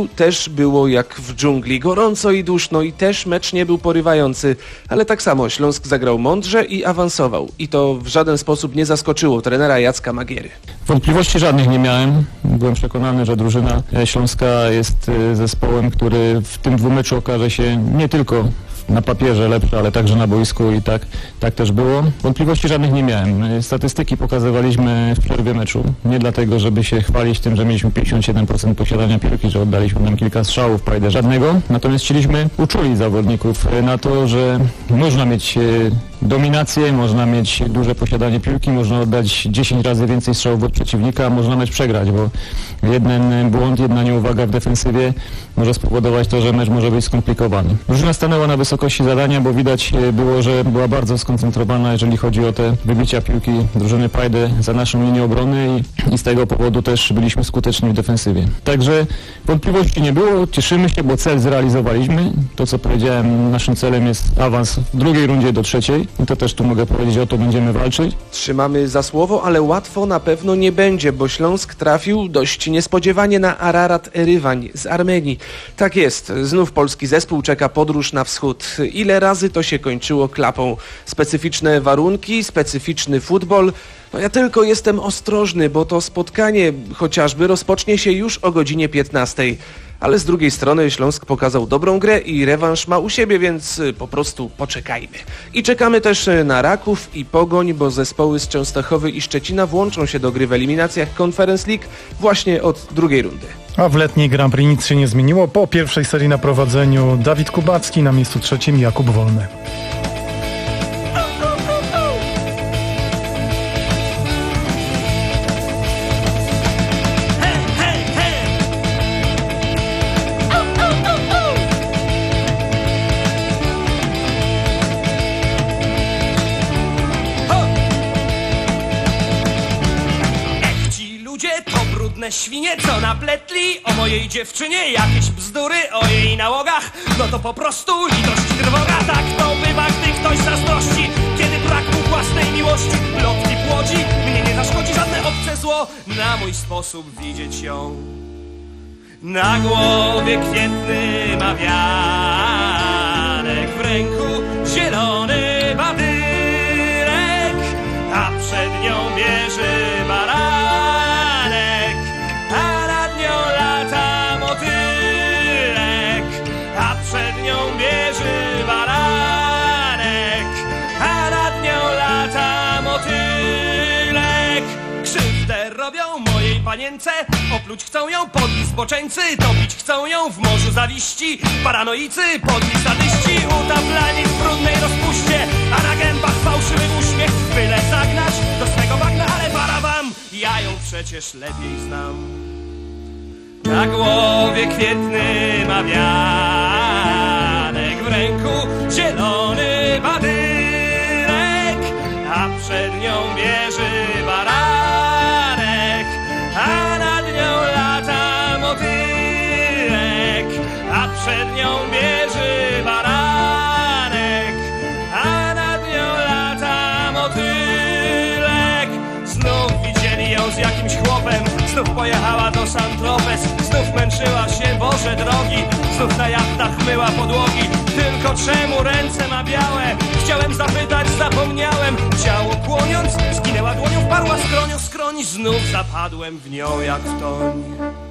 też było jak w dżungli, gorąco i duszno i też mecz nie był porywający, ale tak samo Śląsk zagrał mądrze i awansował. I to w żaden sposób nie zaskoczyło trenera Jacka Magiery. Wątpliwości żadnych nie miałem. Byłem przekonany, że drużyna śląska jest zespołem, który w tym dwumeczu okaże się nie tylko na papierze lepsze, ale także na boisku i tak, tak też było. Wątpliwości żadnych nie miałem. Statystyki pokazywaliśmy w przerwie meczu. Nie dlatego, żeby się chwalić tym, że mieliśmy pięćdziesiąt siedem procent posiadania piłki, że oddaliśmy nam kilka strzałów, prawie żadnego. Natomiast chcieliśmy uczulić zawodników na to, że można mieć dominację, można mieć duże posiadanie piłki, można oddać dziesięć razy więcej strzałów od przeciwnika, a można mecz przegrać, bo jeden błąd, jedna nieuwaga w defensywie może spowodować to, że mecz może być skomplikowany. Drużyna stanęła na wysokości zadania, bo widać było, że była bardzo skoncentrowana, jeżeli chodzi o te wybicia piłki drużyny Pajdy za naszą linię obrony i, i z tego powodu też byliśmy skuteczni w defensywie. Także wątpliwości nie było, cieszymy się, bo cel zrealizowaliśmy. To, co powiedziałem, naszym celem jest awans w drugiej rundzie do trzeciej i to też tu mogę powiedzieć, o to będziemy walczyć. Trzymamy za słowo, ale łatwo na pewno nie będzie, bo Śląsk trafił dość niespodziewanie na Ararat Erywań z Armenii. Tak jest, znów polski zespół czeka podróż na wschód. Ile razy to się kończyło klapą? Specyficzne warunki, specyficzny futbol. No ja tylko jestem ostrożny, bo to spotkanie chociażby rozpocznie się już o godzinie piętnastej. Ale z drugiej strony Śląsk pokazał dobrą grę i rewanż ma u siebie, więc po prostu poczekajmy. I czekamy też na Raków i Pogoń, bo zespoły z Częstochowy i Szczecina włączą się do gry w eliminacjach Conference League właśnie od drugiej rundy. A w letniej Grand Prix nic się nie zmieniło. Po pierwszej serii na prowadzeniu Dawid Kubacki, na miejscu trzecim Jakub Wolny. Świnie, co napletli o mojej dziewczynie jakieś bzdury o jej nałogach, no to po prostu litość trwoga. Tak to bywa, gdy ktoś zazdrości, kiedy brak mu własnej miłości plotki płodzi. Mnie nie zaszkodzi żadne obce zło, na mój sposób widzieć ją. Na głowie kwietny ma wianek, w ręku zielony badyrek, a przed nią bierze baran. Panience, opluć chcą ją podli zboczeńcy, topić chcą ją w morzu zawiści, paranoicy, podli sadyści, utaplani w brudnej rozpuście, a na gębach fałszywy uśmiech, byle zagnać do swego bagna, ale para wam, ja ją przecież lepiej znam. Na głowie kwietny ma wianek, w ręku zielony badyrek, a przed nią bierze baran. A nad nią lata motylek, a przed nią bierze baranek, a nad nią lata motylek. Znów widzieli ją z jakimś chłopem, znów pojechała do Saint-Tropez, znów męczyła się, Boże drogi, znów na jachtach myła podłogi. Tylko czemu ręce ma białe? Chciałem zapytać, zapomniałem. Ciało kłoniąc, skinęła dłonią, wparła skronią skroń, znów zapadłem w nią jak w toń.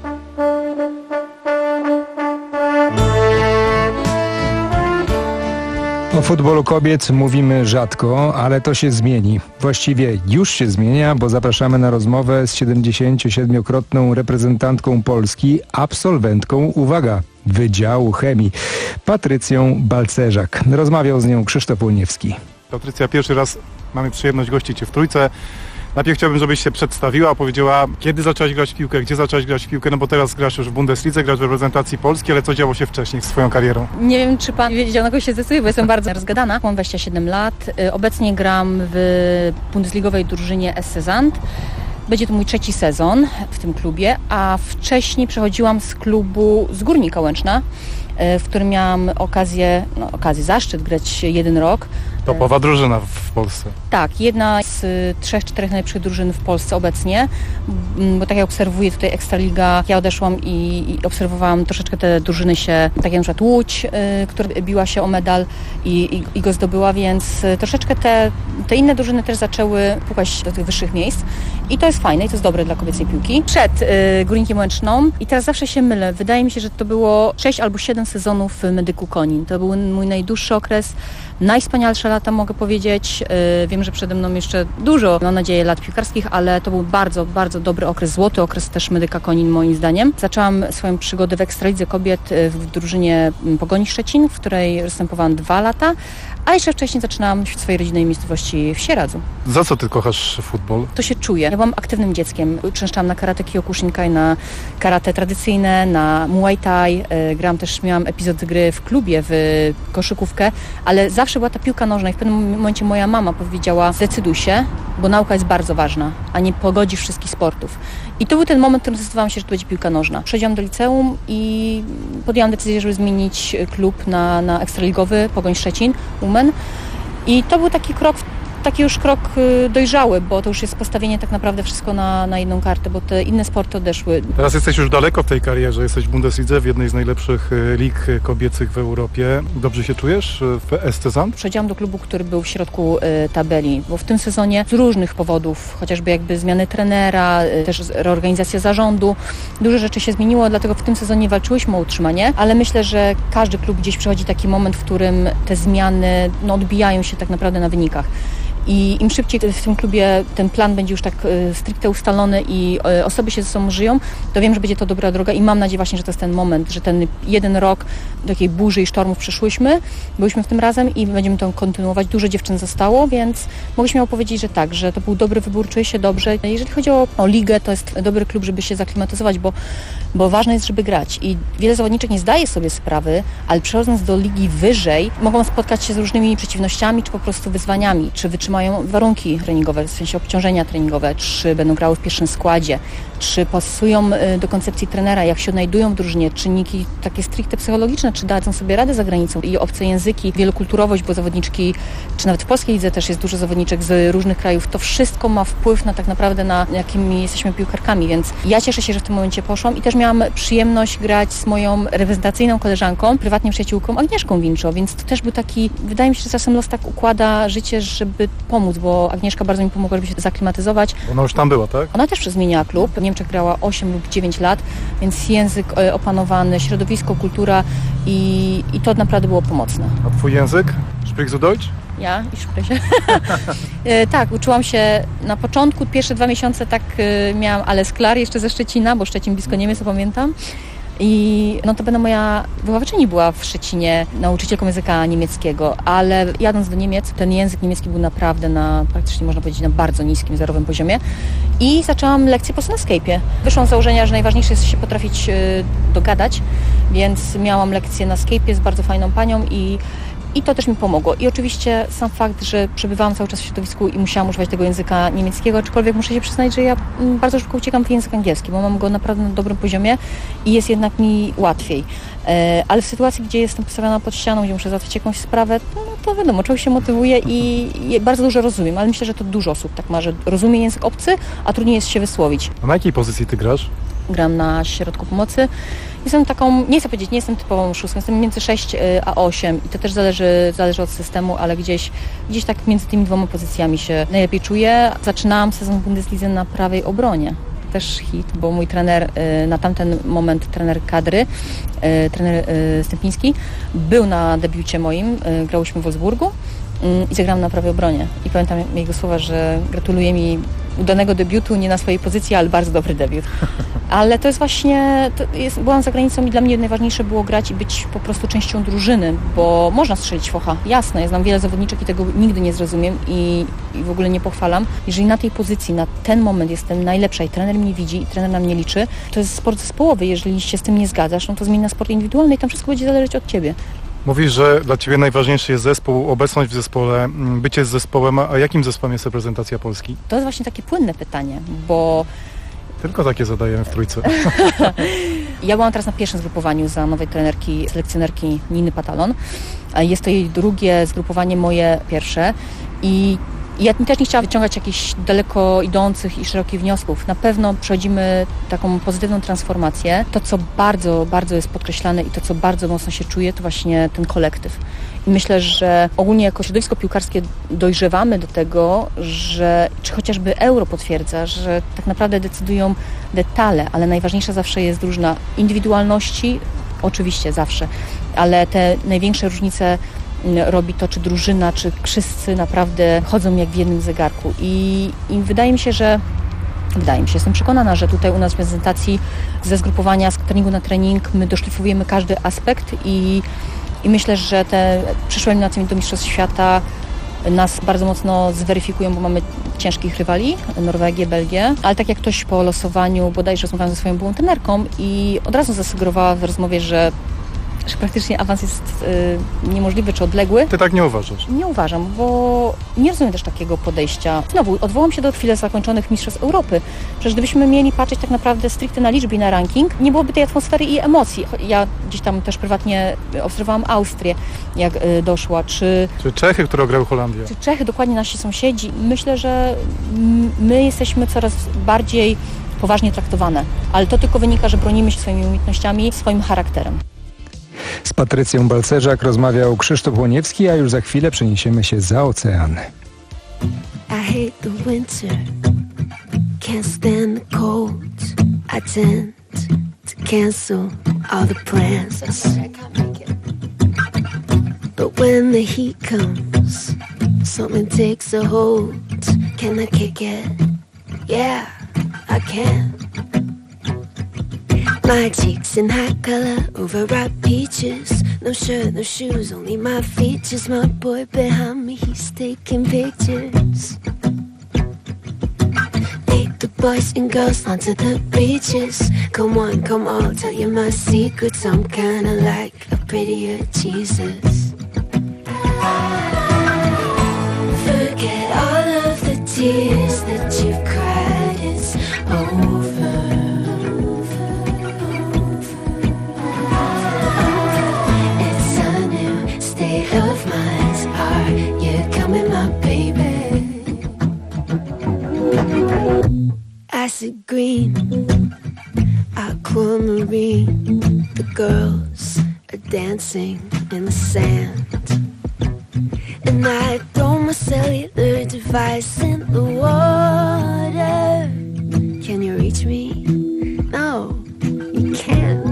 O futbolu kobiet mówimy rzadko, ale to się zmieni. Właściwie już się zmienia, bo zapraszamy na rozmowę z siedemdziesięciosiedmiokrotną reprezentantką Polski, absolwentką, uwaga, Wydziału Chemii, Patrycją Balcerzak. Rozmawiał z nią Krzysztof Łoniewski. Patrycja, pierwszy raz mamy przyjemność gościć Cię w Trójce. Najpierw chciałbym, żebyś się przedstawiła, powiedziała, kiedy zaczęłaś grać w piłkę, gdzie zaczęłaś grać w piłkę, no bo teraz grasz już w Bundeslidze, grasz w reprezentacji Polski, ale co działo się wcześniej z swoją karierą? Nie wiem, czy pan wiedział, na kogo się zdecyduje, bo jestem bardzo rozgadana. Mam dwadzieścia siedem lat, obecnie gram w bundesligowej drużynie S C Sand. Będzie to mój trzeci sezon w tym klubie, a wcześniej przechodziłam z klubu z Górnika Łęczna, w którym miałam okazję, no, okazję, zaszczyt grać jeden rok. Topowa drużyna w Polsce. Tak, jedna z y, trzech, czterech najlepszych drużyn w Polsce obecnie, m, bo tak jak obserwuję tutaj Ekstraliga, ja odeszłam i, i obserwowałam troszeczkę te drużyny się, tak jak na przykład Łódź, y, która biła się o medal i, i, i go zdobyła, więc y, troszeczkę te, te inne drużyny też zaczęły pukać do tych wyższych miejsc i to jest fajne i to jest dobre dla kobiecej piłki. Przed y, Górnikiem Łęczną i teraz zawsze się mylę, wydaje mi się, że to było sześć albo siedem sezonów w Medyku Konin. To był mój najdłuższy okres, najwspanialsze lata mogę powiedzieć. Yy, wiem, że przede mną jeszcze dużo, mam nadzieję, lat piłkarskich, ale to był bardzo, bardzo dobry okres, złoty okres też Medyka Konin moim zdaniem. Zaczęłam swoją przygodę w Ekstralidze Kobiet w drużynie Pogoni Szczecin, w której występowałam dwa lata, a jeszcze wcześniej zaczynałam w swojej rodzinnej miejscowości w Sieradzu. Za co ty kochasz futbol? To się czuje. Ja byłam aktywnym dzieckiem. Uczęszczałam na karate Kyokushinkai, na karate tradycyjne, na Muay Thai. Grałam też, miałam epizod gry w klubie, w koszykówkę, ale zawsze była ta piłka nożna i w pewnym momencie moja mama powiedziała: zdecyduj się, bo nauka jest bardzo ważna, a nie pogodzisz wszystkich sportów. I to był ten moment, w którym zdecydowałam się, że to będzie piłka nożna. Przejdziałam do liceum i podjęłam decyzję, żeby zmienić klub na, na ekstraligowy Pogoń Szczecin, Umen. I to był taki krok, taki już krok dojrzały, bo to już jest postawienie tak naprawdę wszystko na, na jedną kartę, bo te inne sporty odeszły. Teraz jesteś już daleko w tej karierze, jesteś w Bundeslidze, w jednej z najlepszych lig kobiecych w Europie. Dobrze się czujesz w Estezant? Przejdziałam do klubu, który był w środku y, tabeli, bo w tym sezonie z różnych powodów, chociażby jakby zmiany trenera, y, też reorganizacja zarządu, dużo rzeczy się zmieniło, dlatego w tym sezonie walczyłyśmy o utrzymanie, ale myślę, że każdy klub gdzieś przychodzi taki moment, w którym te zmiany no, odbijają się tak naprawdę na wynikach. I im szybciej w tym klubie ten plan będzie już tak y, stricte ustalony i y, osoby się ze sobą żyją, to wiem, że będzie to dobra droga i mam nadzieję właśnie, że to jest ten moment, że ten jeden rok takiej burzy i sztormów przeszłyśmy, byliśmy w tym razem i będziemy to kontynuować. Dużo dziewczyn zostało, więc mogę śmiało powiedzieć, że tak, że to był dobry wybór, czuję się dobrze. Jeżeli chodzi o, o ligę, to jest dobry klub, żeby się zaklimatyzować, bo, bo ważne jest, żeby grać i wiele zawodniczek nie zdaje sobie sprawy, ale przechodząc do ligi wyżej, mogą spotkać się z różnymi przeciwnościami, czy po prostu wyzwaniami, czy wytrzymają warunki treningowe, w sensie obciążenia treningowe, czy będą grały w pierwszym składzie, czy pasują do koncepcji trenera, jak się odnajdują w drużynie, czynniki takie stricte psychologiczne, czy dadzą sobie radę za granicą i obce języki, wielokulturowość, bo zawodniczki, czy nawet w polskiej lidze też jest dużo zawodniczek z różnych krajów, to wszystko ma wpływ na tak naprawdę na jakimi jesteśmy piłkarkami, więc ja cieszę się, że w tym momencie poszłam i też miałam przyjemność grać z moją reprezentacyjną koleżanką, prywatnie przyjaciółką Agnieszką Winczo, więc to też był taki, wydaje mi się, że czasem los tak układa życie, żeby pomóc, bo Agnieszka bardzo mi pomogła, żeby się zaklimatyzować. Ona już tam była, tak? Ona też zmieniała klub. W Niemczech grała osiem lub dziewięć lat, więc język opanowany, środowisko, kultura i, i to naprawdę było pomocne. A twój język? Sprichst du Deutsch? Ja, ich spreche. Tak, uczyłam się na początku, pierwsze dwa miesiące tak miałam alles klar jeszcze ze Szczecina, bo Szczecin blisko Niemiec, to pamiętam. I no to będę moja wychowawczyni była w Szczecinie nauczycielką języka niemieckiego, ale jadąc do Niemiec, ten język niemiecki był naprawdę na, praktycznie można powiedzieć, na bardzo niskim, zerowym poziomie i zaczęłam lekcję po prostu na Skype'ie. Wyszłam z założenia, że najważniejsze jest się potrafić yy, dogadać, więc miałam lekcję na Skype'ie z bardzo fajną panią i I to też mi pomogło. I oczywiście sam fakt, że przebywałam cały czas w środowisku i musiałam używać tego języka niemieckiego, aczkolwiek muszę się przyznać, że ja bardzo szybko uciekam w język angielski, bo mam go naprawdę na dobrym poziomie i jest jednak mi łatwiej. Ale w sytuacji, gdzie jestem postawiona pod ścianą, gdzie muszę załatwić jakąś sprawę, no to wiadomo, człowiek się motywuje i bardzo dużo rozumiem, ale myślę, że to dużo osób tak ma, że rozumie język obcy, a trudniej jest się wysłowić. A na jakiej pozycji ty grasz? Gram na środku pomocy. Jestem taką, nie chcę powiedzieć, nie jestem typową szóstką, jestem między sześć a osiem i to też zależy, zależy od systemu, ale gdzieś, gdzieś tak między tymi dwoma pozycjami się najlepiej czuję. Zaczynałam sezon w Bundeslidze na prawej obronie. Też hit, bo mój trener, na tamten moment trener kadry, trener Stępiński, był na debiucie moim, grałyśmy w Wolfsburgu i zagrałam na prawej obronie. I pamiętam jego słowa, że gratuluje mi udanego debiutu, nie na swojej pozycji, ale bardzo dobry debiut. Ale to jest właśnie, to jest, byłam za granicą i dla mnie najważniejsze było grać i być po prostu częścią drużyny, bo można strzelić focha, jasne, ja znam wiele zawodniczek i tego nigdy nie zrozumiem i, i w ogóle nie pochwalam. Jeżeli na tej pozycji, na ten moment jestem najlepsza i trener mnie widzi i trener na mnie liczy, to jest sport zespołowy, jeżeli się z tym nie zgadzasz, no to zmień na sport indywidualny i tam wszystko będzie zależeć od ciebie. Mówisz, że dla ciebie najważniejszy jest zespół, obecność w zespole, bycie z zespołem, a jakim zespołem jest reprezentacja Polski? To jest właśnie takie płynne pytanie, bo... Tylko takie zadajemy w trójce. Ja byłam teraz na pierwszym zgrupowaniu za nowej trenerki, selekcjonerki Niny Patalon. Jest to jej drugie zgrupowanie, moje pierwsze. I ja też nie chciałam wyciągać jakichś daleko idących i szerokich wniosków. Na pewno przechodzimy taką pozytywną transformację. To, co bardzo, bardzo jest podkreślane i to, co bardzo mocno się czuje, to właśnie ten kolektyw. I myślę, że ogólnie jako środowisko piłkarskie dojrzewamy do tego, że czy chociażby Euro potwierdza, że tak naprawdę decydują detale, ale najważniejsza zawsze jest drużyna. Indywidualności, oczywiście zawsze, ale te największe różnice robi to, czy drużyna, czy wszyscy naprawdę chodzą jak w jednym zegarku. I, i wydaje mi się, że Wydaje mi się, jestem przekonana, że tutaj u nas w prezentacji ze zgrupowania, z treningu na trening my doszlifujemy każdy aspekt i, i myślę, że te przyszłe eliminacje do Mistrzostw Świata nas bardzo mocno zweryfikują, bo mamy ciężkich rywali, Norwegię, Belgię, ale tak jak ktoś po losowaniu, bodajże rozmawiałam ze swoją byłą trenerką i od razu zasugerowała w rozmowie, że że praktycznie awans jest y, niemożliwy czy odległy. Ty tak nie uważasz? Nie uważam, bo nie rozumiem też takiego podejścia. Znowu, odwołam się do chwili zakończonych Mistrzostw Europy. Przecież gdybyśmy mieli patrzeć tak naprawdę stricte na liczby i na ranking, nie byłoby tej atmosfery i emocji. Ja gdzieś tam też prywatnie obserwowałam Austrię, jak y, doszła, czy... Czy Czechy, które ograły Holandię. Czy Czechy, dokładnie nasi sąsiedzi. Myślę, że my jesteśmy coraz bardziej poważnie traktowane, ale to tylko wynika, że bronimy się swoimi umiejętnościami, swoim charakterem. Z Patrycją Balcerzak rozmawiał Krzysztof Łoniewski, a już za chwilę przeniesiemy się za ocean. I hate the winter, can't stand the cold. I tend to cancel all the plans. But when the heat comes, something takes a hold. Can I kick it? Yeah, I can. My cheeks in hot color, overripe peaches. No shirt, no shoes, only my features. My boy behind me, he's taking pictures. Lead the boys and girls onto the beaches. Come on, come on, tell you my secrets. I'm kinda like a prettier Jesus. Forget all of the tears that you've cried, it's over. Of mine, are you coming, my baby? Acid green, aquamarine. The girls are dancing in the sand, and I throw my cellular device in the water. Can you reach me? No, you can't.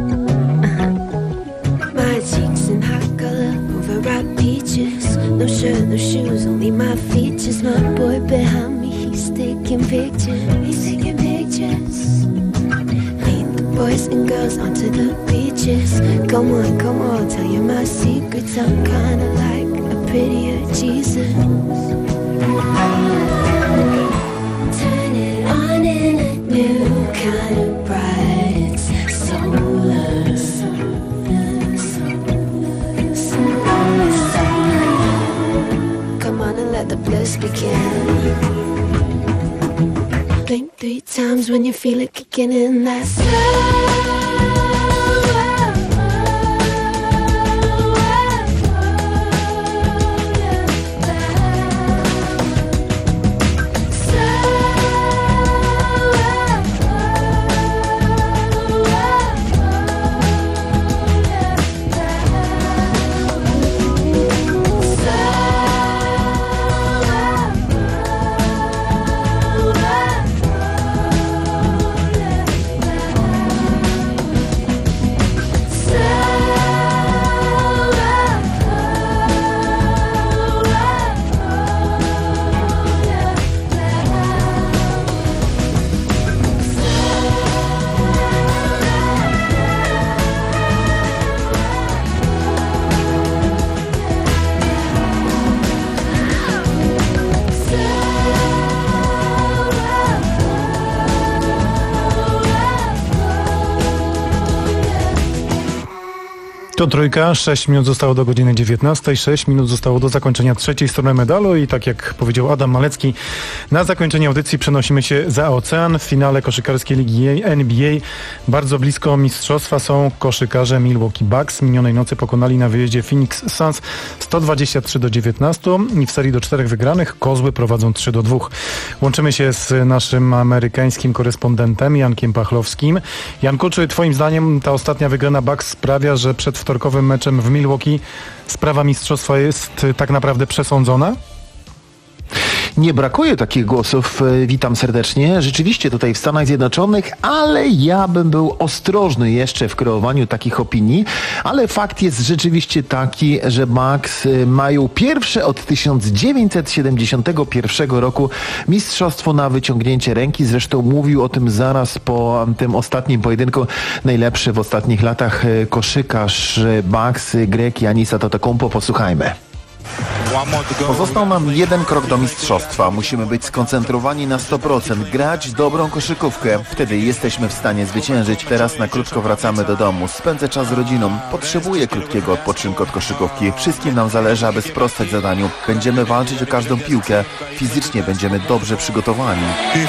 My cheeks in hot color, overripe peaches. No shirt, no shoes, only my features. My boy behind me, he's taking pictures. He's taking pictures. Lead the boys and girls onto the beaches. Come on, come on, tell you my secrets. I'm kinda like a prettier Jesus. Turn it on in a new kind of bright. It's solar. Let the bliss begin. Blink three times when you feel it kicking in. That's love. To Trójka, sześć minut zostało do godziny dziewiętnastej, sześć minut zostało do zakończenia trzeciej strony medalu i tak jak powiedział Adam Malecki, na zakończenie audycji przenosimy się za ocean. W finale koszykarskiej ligi N B A bardzo blisko mistrzostwa są koszykarze Milwaukee Bucks. Minionej nocy pokonali na wyjeździe Phoenix Suns sto dwadzieścia trzy do dziewiętnastu i w serii do czterech wygranych kozły prowadzą trzy do dwóch. Łączymy się z naszym amerykańskim korespondentem Jankiem Pachlowskim. Janku, czy twoim zdaniem ta ostatnia wygrana Bucks sprawia, że przed wtorkowym meczem w Milwaukee sprawa mistrzostwa jest tak naprawdę przesądzona? Nie brakuje takich głosów. Witam serdecznie. Rzeczywiście tutaj w Stanach Zjednoczonych, ale ja bym był ostrożny jeszcze w kreowaniu takich opinii, ale fakt jest rzeczywiście taki, że Bucks mają pierwsze od tysiąc dziewięćset siedemdziesiątego pierwszego roku mistrzostwo na wyciągnięcie ręki. Zresztą mówił o tym zaraz po tym ostatnim pojedynku najlepszy w ostatnich latach koszykarz Bucks, Grek Giannis Antetokounmpo. Posłuchajmy. Pozostał nam jeden krok do mistrzostwa. Musimy być skoncentrowani na sto procent, grać dobrą koszykówkę. Wtedy jesteśmy w stanie zwyciężyć. Teraz na krótko wracamy do domu. Spędzę czas z rodziną. Potrzebuję krótkiego odpoczynku od koszykówki. Wszystkim nam zależy, aby sprostać zadaniu. Będziemy walczyć o każdą piłkę. Fizycznie będziemy dobrze przygotowani.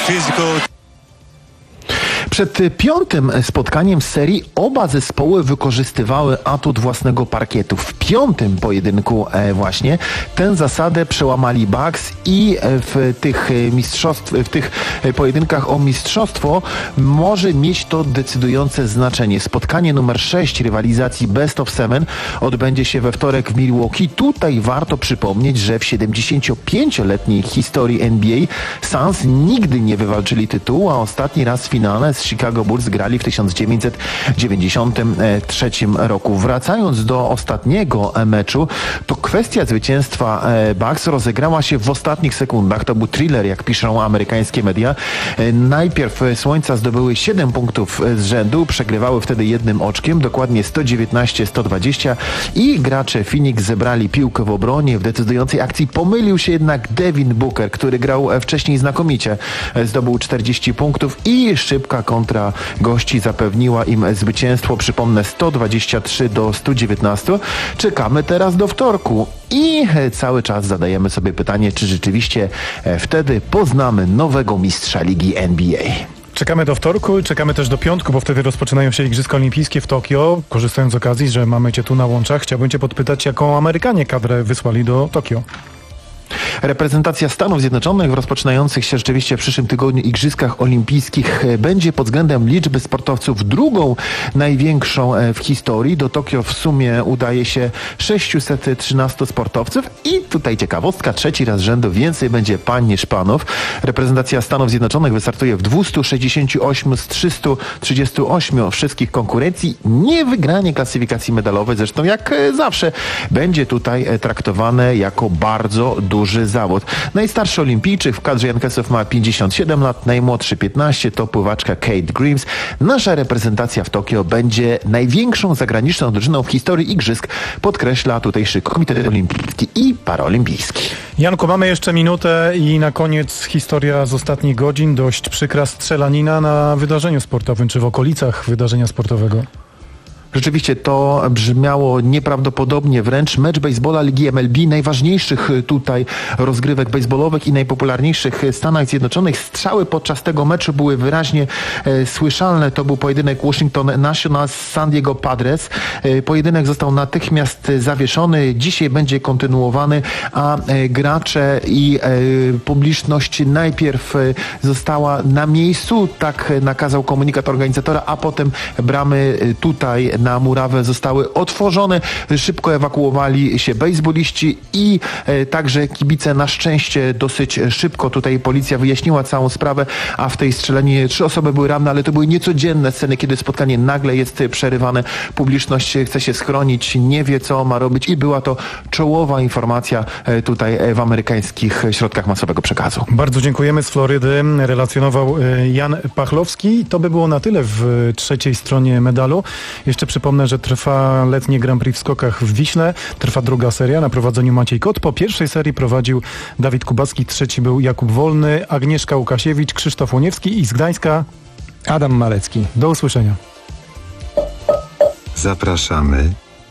Przed piątym spotkaniem z serii oba zespoły wykorzystywały atut własnego parkietu. W piątym pojedynku właśnie tę zasadę przełamali Bucks i w tych mistrzostw, w tych pojedynkach o mistrzostwo może mieć to decydujące znaczenie. Spotkanie numer sześć rywalizacji Best of Seven odbędzie się we wtorek w Milwaukee. Tutaj warto przypomnieć, że w siedemdziesięciopięcioletniej historii N B A Suns nigdy nie wywalczyli tytułu, a ostatni raz w finale z Chicago Bulls grali w tysiąc dziewięćset dziewięćdziesiątym trzecim roku. Wracając do ostatniego meczu, to kwestia zwycięstwa Bucks rozegrała się w ostatnich sekundach. To był thriller, jak piszą amerykańskie media. Najpierw Słońca zdobyły siedem punktów z rzędu, przegrywały wtedy jednym oczkiem, dokładnie sto dziewiętnaście sto dwadzieścia i gracze Phoenix zebrali piłkę w obronie. W decydującej akcji pomylił się jednak Devin Booker, który grał wcześniej znakomicie. Zdobył czterdzieści punktów i szybka kontra gości zapewniła im zwycięstwo. Przypomnę, sto dwadzieścia trzy do stu dziewiętnastu. Czekamy teraz do wtorku i cały czas zadajemy sobie pytanie, czy rzeczywiście wtedy poznamy nowego mistrza ligi N B A. Czekamy do wtorku i czekamy też do piątku, bo wtedy rozpoczynają się Igrzyska Olimpijskie w Tokio. Korzystając z okazji, że mamy Cię tu na łączach, chciałbym Cię podpytać, jaką Amerykanie kadrę wysłali do Tokio. Reprezentacja Stanów Zjednoczonych w rozpoczynających się rzeczywiście w przyszłym tygodniu Igrzyskach Olimpijskich będzie pod względem liczby sportowców drugą największą w historii. Do Tokio w sumie udaje się sześciuset trzynastu sportowców i tutaj ciekawostka, trzeci raz z rzędu więcej będzie pań niż panów. Reprezentacja Stanów Zjednoczonych wystartuje w dwustu sześćdziesięciu ośmiu z trzystu trzydziestu ośmiu wszystkich konkurencji. Niewygranie klasyfikacji medalowej, zresztą jak zawsze, będzie tutaj traktowane jako bardzo duży zawód. Najstarszy olimpijczyk w kadrze Jankesów ma pięćdziesiąt siedem lat, najmłodszy piętnaście, to pływaczka Kate Grimes. Nasza reprezentacja w Tokio będzie największą zagraniczną drużyną w historii Igrzysk, podkreśla tutejszy Komitet Olimpijski i Paraolimpijski. Janku, mamy jeszcze minutę i na koniec historia z ostatnich godzin. Dość przykra strzelanina na wydarzeniu sportowym, czy w okolicach wydarzenia sportowego. Rzeczywiście to brzmiało nieprawdopodobnie wręcz. Mecz bejsbola Ligi M L B, najważniejszych tutaj rozgrywek bejsbolowych i najpopularniejszych w Stanach Zjednoczonych. Strzały podczas tego meczu były wyraźnie e, słyszalne. To był pojedynek Washington Nationals z San Diego Padres. E, pojedynek został natychmiast zawieszony. Dzisiaj będzie kontynuowany, a e, gracze i e, publiczność najpierw e, została na miejscu. Tak nakazał komunikat organizatora, a potem bramy e, tutaj na murawę zostały otworzone. Szybko ewakuowali się bejsboliści i e, także kibice. Na szczęście dosyć szybko tutaj policja wyjaśniła całą sprawę, a w tej strzelaninie trzy osoby były ranne, ale to były niecodzienne sceny, kiedy spotkanie nagle jest przerywane. Publiczność chce się schronić, nie wie co ma robić i była to czołowa informacja e, tutaj w amerykańskich środkach masowego przekazu. Bardzo dziękujemy. Z Florydy relacjonował Jan Pachlowski. To by było na tyle w trzeciej stronie medalu. Jeszcze przypomnę, że trwa letnie Grand Prix w skokach w Wiśle. Trwa druga seria na prowadzeniu Maciej Kot. Po pierwszej serii prowadził Dawid Kubacki, trzeci był Jakub Wolny, Agnieszka Łukasiewicz, Krzysztof Łoniewski i z Gdańska Adam Malecki. Do usłyszenia. Zapraszamy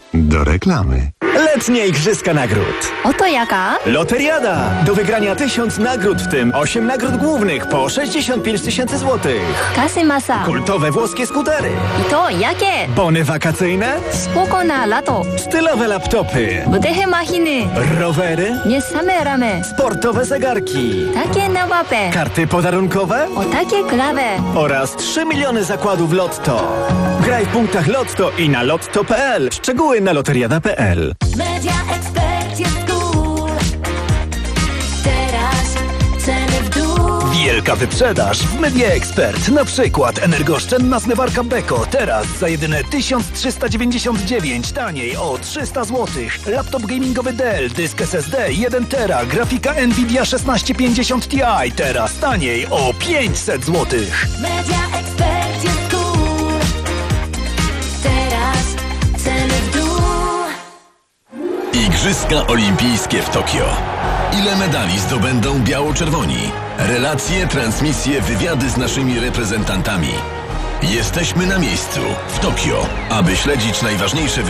Do reklamy. Letnie Igrzyska Nagród. Oto jaka? Loteriada! Do wygrania tysiąc nagród, w tym osiem nagród głównych po sześćdziesiąt pięć tysięcy złotych. Kasy masa. Kultowe włoskie skutery. I to jakie? Bony wakacyjne. Spoko na lato. Stylowe laptopy. Wydechy machiny. Rowery. Nie same ramy. Sportowe zegarki. Takie na łapę. Karty podarunkowe. O takie klawe. Oraz trzy miliony zakładów Lotto. Graj w punktach Lotto i na lotto kropka p l. Szczegóły na loteriada kropka p l. Media Expert jest cool. Teraz ceny w dół. Wielka wyprzedaż w Media Expert. Na przykład energooszczędna zmywarka Beko. Teraz za jedyne tysiąc trzysta dziewięćdziesiąt dziewięć. Taniej o trzysta złotych. Laptop gamingowy Dell. Dysk S S D jeden tera. Grafika Nvidia szesnaście pięćdziesiąt Ti. Teraz taniej o pięćset złotych. Media Expert jest cool. Teraz ceny w dół. Igrzyska Olimpijskie w Tokio. Ile medali zdobędą biało-czerwoni? Relacje, transmisje, wywiady z naszymi reprezentantami. Jesteśmy na miejscu w Tokio, aby śledzić najważniejsze